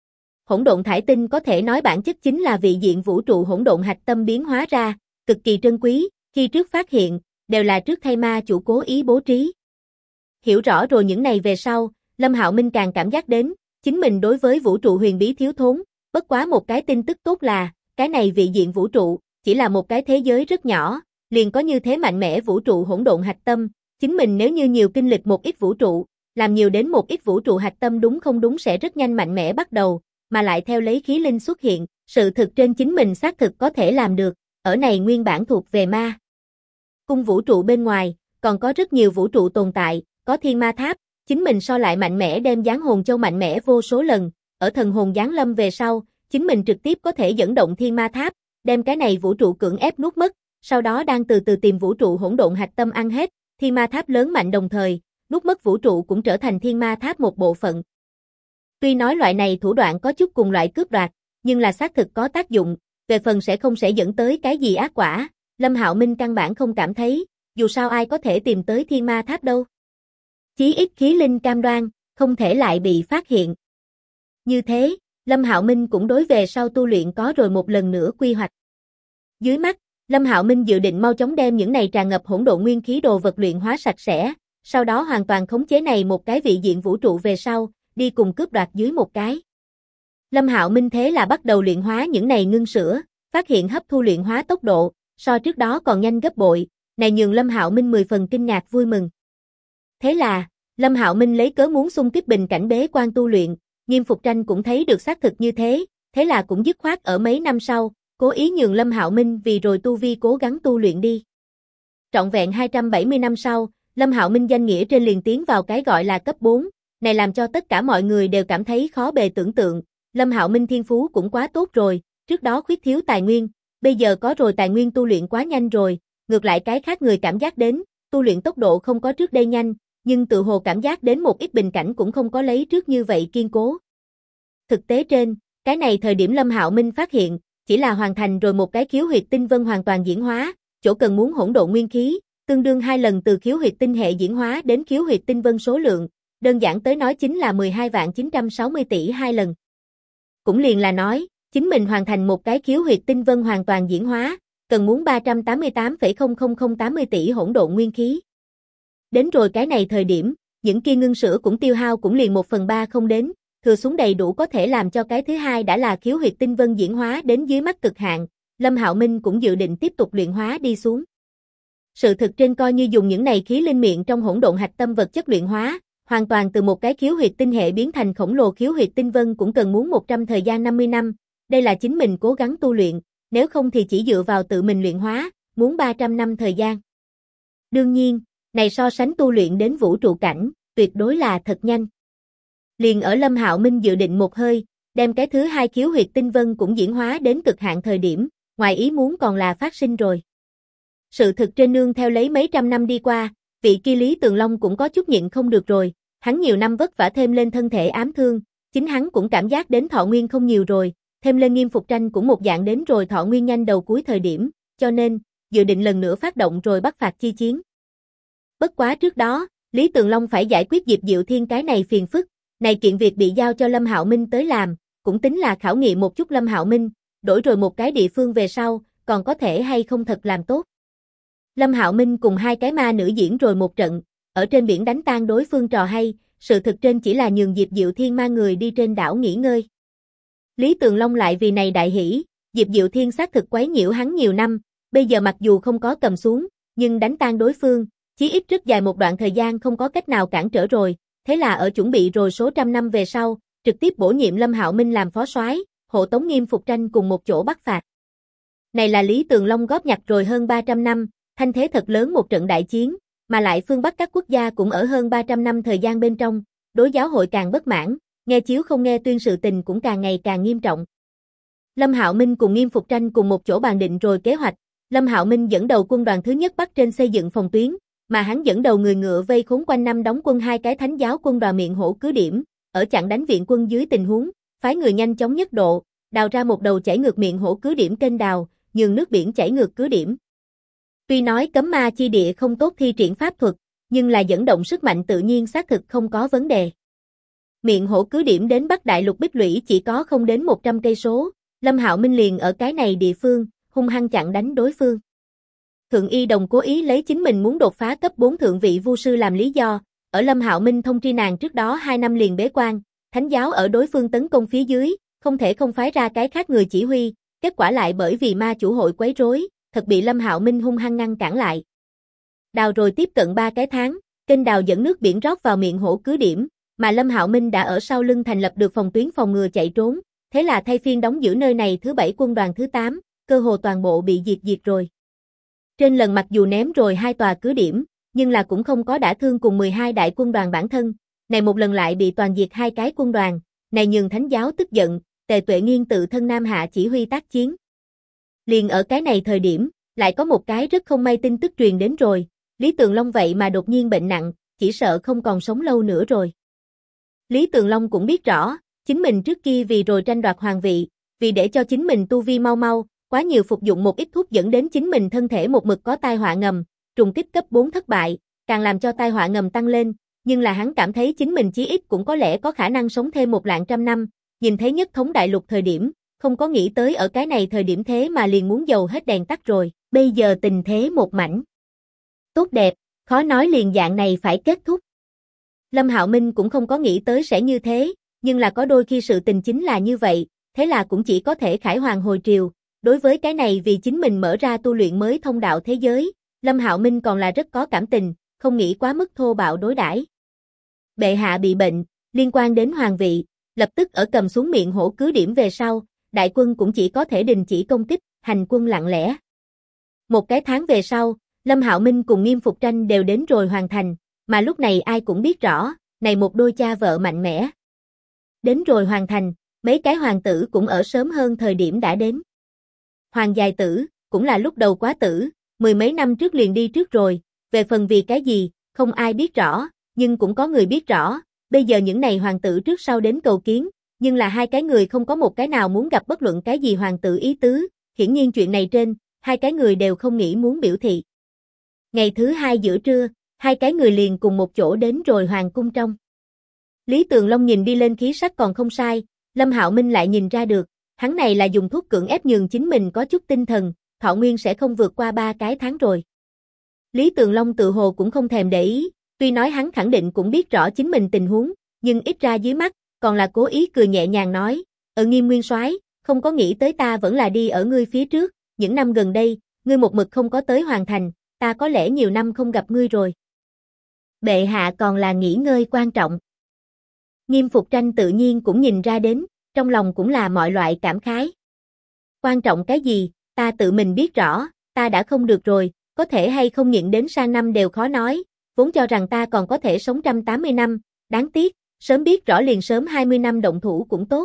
Hỗn độn thải tinh có thể nói bản chất chính là vị diện vũ trụ hỗn độn hạch tâm biến hóa ra, cực kỳ trân quý, khi trước phát hiện, đều là trước thay ma chủ cố ý bố trí. Hiểu rõ rồi những này về sau, Lâm Hạo Minh càng cảm giác đến, chính mình đối với vũ trụ huyền bí thiếu thốn, bất quá một cái tin tức tốt là, cái này vị diện vũ trụ, chỉ là một cái thế giới rất nhỏ, liền có như thế mạnh mẽ vũ trụ hỗn độn hạch tâm, chính mình nếu như nhiều kinh lịch một ít vũ trụ, làm nhiều đến một ít vũ trụ hạch tâm đúng không đúng sẽ rất nhanh mạnh mẽ bắt đầu, mà lại theo lấy khí linh xuất hiện, sự thực trên chính mình xác thực có thể làm được, ở này nguyên bản thuộc về ma cung vũ trụ bên ngoài, còn có rất nhiều vũ trụ tồn tại, có Thiên Ma Tháp, chính mình so lại mạnh mẽ đem giáng hồn châu mạnh mẽ vô số lần, ở thần hồn giáng lâm về sau, chính mình trực tiếp có thể dẫn động Thiên Ma Tháp, đem cái này vũ trụ cưỡng ép nuốt mất, sau đó đang từ từ tìm vũ trụ hỗn độn hạch tâm ăn hết, Thiên Ma Tháp lớn mạnh đồng thời, nuốt mất vũ trụ cũng trở thành Thiên Ma Tháp một bộ phận. Tuy nói loại này thủ đoạn có chút cùng loại cướp đoạt, nhưng là xác thực có tác dụng, về phần sẽ dẫn tới cái gì ác quả, Lâm Hạo Minh căn bản không cảm thấy, dù sao ai có thể tìm tới Thiên Ma Tháp đâu. Chí ít khí linh cam đoan, không thể lại bị phát hiện. Như thế, Lâm Hạo Minh cũng đối về sau tu luyện có rồi một lần nữa quy hoạch. Dưới mắt, Lâm Hạo Minh dự định mau chóng đem những này tràn ngập hỗn độn nguyên khí đồ vật luyện hóa sạch sẽ, sau đó hoàn toàn khống chế này một cái vị diện vũ trụ về sau, đi cùng cướp đoạt dưới một cái. Lâm Hạo Minh thế là bắt đầu luyện hóa những này ngưng sữa, phát hiện hấp thu luyện hóa tốc độ, so trước đó còn nhanh gấp bội, này nhường Lâm Hạo Minh 10 phần kinh ngạc vui mừng. Thế là, Lâm Hạo Minh lấy cớ muốn xung kích bình cảnh bế quan tu luyện, Nghiêm Phục Tranh cũng thấy được xác thực như thế, thế là cũng dứt khoát ở mấy năm sau, cố ý nhường Lâm Hạo Minh vì rồi tu vi cố gắng tu luyện đi. Trọn vẹn 270 năm sau, Lâm Hạo Minh danh nghĩa trên liền tiến vào cái gọi là cấp 4, này làm cho tất cả mọi người đều cảm thấy khó bề tưởng tượng, Lâm Hạo Minh thiên phú cũng quá tốt rồi, trước đó khuyết thiếu tài nguyên, bây giờ có rồi tài nguyên tu luyện quá nhanh rồi, ngược lại cái khác người cảm giác đến, tu luyện tốc độ không có trước đây nhanh, nhưng tự hồ cảm giác đến một ít bình cảnh cũng không có lấy trước như vậy kiên cố. Thực tế trên, cái này thời điểm Lâm Hạo Minh phát hiện, chỉ là hoàn thành rồi một cái khiếu huyệt tinh vân hoàn toàn diễn hóa, chỗ cần muốn hỗn độn nguyên khí, tương đương 2 lần từ khiếu huyệt tinh hệ diễn hóa đến khiếu huyệt tinh vân số lượng, đơn giản tới nói chính là 12.960 tỷ 2 lần. Cũng liền là nói, chính mình hoàn thành một cái khiếu huyệt tinh vân hoàn toàn diễn hóa, cần muốn 388,00080 tỷ hỗn độn nguyên khí. Đến rồi cái này thời điểm, những kia ngưng sữa cũng tiêu hao cũng liền 1/3 không đến, thừa xuống đầy đủ có thể làm cho cái thứ hai đã là khiếu huyệt tinh vân diễn hóa đến dưới mắt cực hạn, Lâm Hạo Minh cũng dự định tiếp tục luyện hóa đi xuống. Sự thực trên coi như dùng những này khí linh miệng trong hỗn độn hạch tâm vật chất luyện hóa, hoàn toàn từ một cái khiếu huyệt tinh hệ biến thành khổng lồ khiếu huyệt tinh vân cũng cần muốn 100 thời gian 50 năm, đây là chính mình cố gắng tu luyện, nếu không thì chỉ dựa vào tự mình luyện hóa, muốn 300 năm thời gian. Đương nhiên, này so sánh tu luyện đến vũ trụ cảnh, tuyệt đối là thật nhanh. Liền ở Lâm Hạo Minh dự định một hơi, đem cái thứ hai khiếu huyệt tinh vân cũng diễn hóa đến cực hạn thời điểm, ngoài ý muốn còn là phát sinh rồi. Sự thực trên nương theo lấy mấy trăm năm đi qua, vị kia Lý Tường Long cũng có chút nhịn không được rồi, hắn nhiều năm vất vả thêm lên thân thể ám thương, Chính hắn cũng cảm giác đến thọ nguyên không nhiều rồi, thêm lên Nghiêm Phục Tranh cũng một dạng đến rồi thọ nguyên nhanh đầu cuối thời điểm, cho nên, dự định lần nữa phát động rồi bắt phạt chi chiến. Bất quá trước đó, Lý Tường Long phải giải quyết Diệp Diệu Thiên cái này phiền phức, này kiện việc bị giao cho Lâm Hạo Minh tới làm, cũng tính là khảo nghiệm một chút Lâm Hạo Minh, đổi rồi một cái địa phương về sau, còn có thể hay không thật làm tốt. Lâm Hạo Minh cùng hai cái ma nữ diễn rồi một trận, ở trên biển đánh tan đối phương trò hay, sự thực trên chỉ là nhường Diệp Diệu Thiên mang người đi trên đảo nghỉ ngơi. Lý Tường Long lại vì này đại hỉ, Diệp Diệu Thiên xác thực quấy nhiễu hắn nhiều năm, bây giờ mặc dù không có cầm xuống, nhưng đánh tan đối phương, chí ít rất dài một đoạn thời gian không có cách nào cản trở rồi, thế là ở chuẩn bị rồi số trăm năm về sau, trực tiếp bổ nhiệm Lâm Hạo Minh làm phó soái, hộ tống Nghiêm Phục Tranh cùng một chỗ bắt phạt. Này là Lý Tường Long góp nhặt rồi hơn 300 năm, thanh thế thật lớn một trận đại chiến, mà lại phương Bắc các quốc gia cũng ở hơn 300 năm thời gian bên trong, đối giáo hội càng bất mãn, nghe chiếu không nghe tuyên sự tình cũng càng ngày càng nghiêm trọng. Lâm Hạo Minh cùng Nghiêm Phục Tranh cùng một chỗ bàn định rồi kế hoạch, Lâm Hạo Minh dẫn đầu quân đoàn thứ nhất bắt trên xây dựng phòng tuyến, mà hắn dẫn đầu người ngựa vây khốn quanh năm đóng quân hai cái thánh giáo quân đoàn miệng hổ cứ điểm, ở chặn đánh viện quân dưới tình huống, phái người nhanh chóng nhất độ, đào ra một đầu chảy ngược miệng hổ cứ điểm kênh đào, nhường nước biển chảy ngược cứ điểm. Tuy nói cấm ma chi địa không tốt thi triển pháp thuật, nhưng là dẫn động sức mạnh tự nhiên xác thực không có vấn đề. Miệng hổ cứ điểm đến Bắc Đại Lục Bích Lũy chỉ có không đến 100 cây số, Lâm Hạo Minh liền ở cái này địa phương, hung hăng chặn đánh đối phương. Thượng Y Đồng cố ý lấy chính mình muốn đột phá cấp 4 thượng vị vu sư làm lý do, ở Lâm Hạo Minh thông tri nàng trước đó 2 năm liền bế quan, thánh giáo ở đối phương tấn công phía dưới, không thể không phái ra cái khác người chỉ huy, kết quả lại bởi vì ma chủ hội quấy rối, thật bị Lâm Hạo Minh hung hăng ngăn cản lại. Đào rồi tiếp cận 3 cái tháng, kênh đào dẫn nước biển rót vào miệng hổ cứ điểm, mà Lâm Hạo Minh đã ở sau lưng thành lập được phòng tuyến phòng ngừa chạy trốn, thế là thay phiên đóng giữ nơi này thứ 7 quân đoàn thứ 8, cơ hồ toàn bộ bị diệt rồi. Trên lần mặc dù ném rồi 2 tòa cứ điểm, nhưng là cũng không có đả thương cùng 12 đại quân đoàn bản thân, này một lần lại bị toàn diệt 2 cái quân đoàn, này nhường thánh giáo tức giận, Tề Tuệ Nghiên tự thân Nam Hạ chỉ huy tác chiến. Liền ở cái này thời điểm, lại có một cái rất không may tin tức truyền đến rồi, Lý Tường Long vậy mà đột nhiên bệnh nặng, chỉ sợ không còn sống lâu nữa rồi. Lý Tường Long cũng biết rõ, chính mình trước kia vì rồi tranh đoạt hoàng vị, vì để cho chính mình tu vi mau mau, quá nhiều phục dụng một ít thuốc dẫn đến chính mình thân thể một mực có tai họa ngầm, trùng kích cấp 4 thất bại, càng làm cho tai họa ngầm tăng lên, nhưng là hắn cảm thấy chính mình chí ít cũng có lẽ có khả năng sống thêm 100 năm, nhìn thấy nhất thống đại lục thời điểm, không có nghĩ tới ở cái này thời điểm thế mà liền muốn dầu hết đèn tắt rồi, bây giờ tình thế một mảnh tốt đẹp, khó nói liền dạng này phải kết thúc. Lâm Hạo Minh cũng không có nghĩ tới sẽ như thế, nhưng là có đôi khi sự tình chính là như vậy, thế là cũng chỉ có thể khải hoàng hồi triều. Đối với cái này vì chính mình mở ra tu luyện mới thông đạo thế giới, Lâm Hạo Minh còn là rất có cảm tình, không nghĩ quá mức thô bạo đối đãi. Bệ hạ bị bệnh, liên quan đến hoàng vị, lập tức ở cầm xuống miệng hổ cứ điểm về sau, đại quân cũng chỉ có thể đình chỉ công kích, hành quân lặng lẽ. Một cái tháng về sau, Lâm Hạo Minh cùng Nghiêm Phục Tranh đều đến rồi hoàn thành, mà lúc này ai cũng biết rõ, này một đôi cha vợ mạnh mẽ. Đến rồi hoàn thành, mấy cái hoàng tử cũng ở sớm hơn thời điểm đã đến. Hoàng dài tử, cũng là lúc đầu quá tử, 10 mấy năm trước liền đi trước rồi, về phần vì cái gì, không ai biết rõ, nhưng cũng có người biết rõ, bây giờ những này hoàng tử trước sau đến cầu kiến, nhưng là hai cái người không có một cái nào muốn gặp bất luận cái gì hoàng tử ý tứ, hiển nhiên chuyện này trên, hai cái người đều không nghĩ muốn biểu thị. Ngày thứ 2 giữa trưa, hai cái người liền cùng một chỗ đến rồi hoàng cung trong. Lý Tường Long nhìn đi lên khí sắc còn không sai, Lâm Hạo Minh lại nhìn ra được, hắn này là dùng thuốc cưỡng ép nhường chính mình có chút tinh thần, thọ nguyên sẽ không vượt qua 3 cái tháng rồi. Lý Tường Long tự hồ cũng không thèm để ý, tuy nói hắn khẳng định cũng biết rõ chính mình tình huống, nhưng ít ra dưới mắt, còn là cố ý cười nhẹ nhàng nói, Nghiêm nguyên soái, không có nghĩ tới ta vẫn là đi ở ngươi phía trước, những năm gần đây, ngươi một mực không có tới hoàn thành, ta có lẽ nhiều năm không gặp ngươi rồi. Bệ hạ còn là nghỉ ngơi quan trọng. Nghiêm Phục Tranh tự nhiên cũng nhìn ra đến, trong lòng cũng là mọi loại cảm khái. Quan trọng cái gì, ta tự mình biết rõ, ta đã không được rồi, có thể hay không nhịn đến sang năm đều khó nói, vốn cho rằng ta còn có thể sống 180 năm, đáng tiếc, sớm biết rõ liền sớm 20 năm động thủ cũng tốt.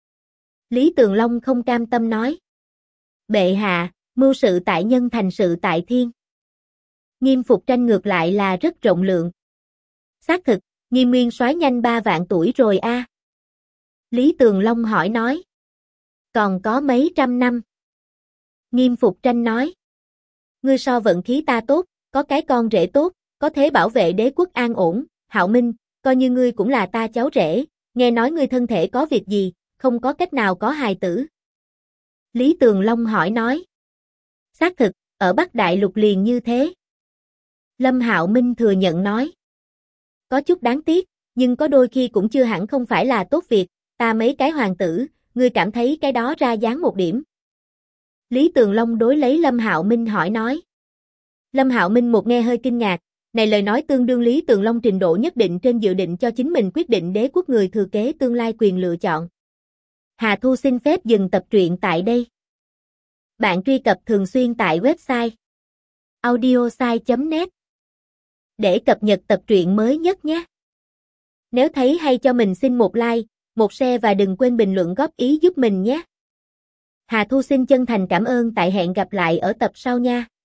Lý Tường Long không cam tâm nói. Bệ hạ, mưu sự tại nhân thành sự tại thiên. Nghiêm Phục Tranh ngược lại là rất rộng lượng. Xác thực, Nghiêm nguyên soái nhanh 3 vạn tuổi rồi a. Lý Tường Long hỏi nói. Còn có mấy trăm năm. Nghiêm Phục Tranh nói. Ngươi so vận khí ta tốt, có cái con rể tốt, có thế bảo vệ đế quốc an ổn, Hạo Minh, coi như ngươi cũng là ta cháu rể, nghe nói ngươi thân thể có việc gì, không có cách nào có hài tử. Lý Tường Long hỏi nói. Xác thực, ở Bắc Đại Lục liền như thế. Lâm Hạo Minh thừa nhận nói. Có chút đáng tiếc, nhưng có đôi khi cũng chưa hẳn không phải là tốt việc, ta mấy cái hoàng tử, ngươi cảm thấy cái đó ra dáng một điểm. Lý Tường Long đối lấy Lâm Hạo Minh hỏi nói. Lâm Hạo Minh một nghe hơi kinh ngạc, này lời nói tương đương Lý Tường Long trình độ nhất định trên dự định cho chính mình quyết định đế quốc người thừa kế tương lai quyền lựa chọn. Hà Thu xin phép dừng tập truyện tại đây. Bạn truy cập thường xuyên tại website audiosai.net để cập nhật tập truyện mới nhất nhé. Nếu thấy hay cho mình xin một like, một share và đừng quên bình luận góp ý giúp mình nhé. Hà Thu xin chân thành cảm ơn, tại hẹn gặp lại ở tập sau nha.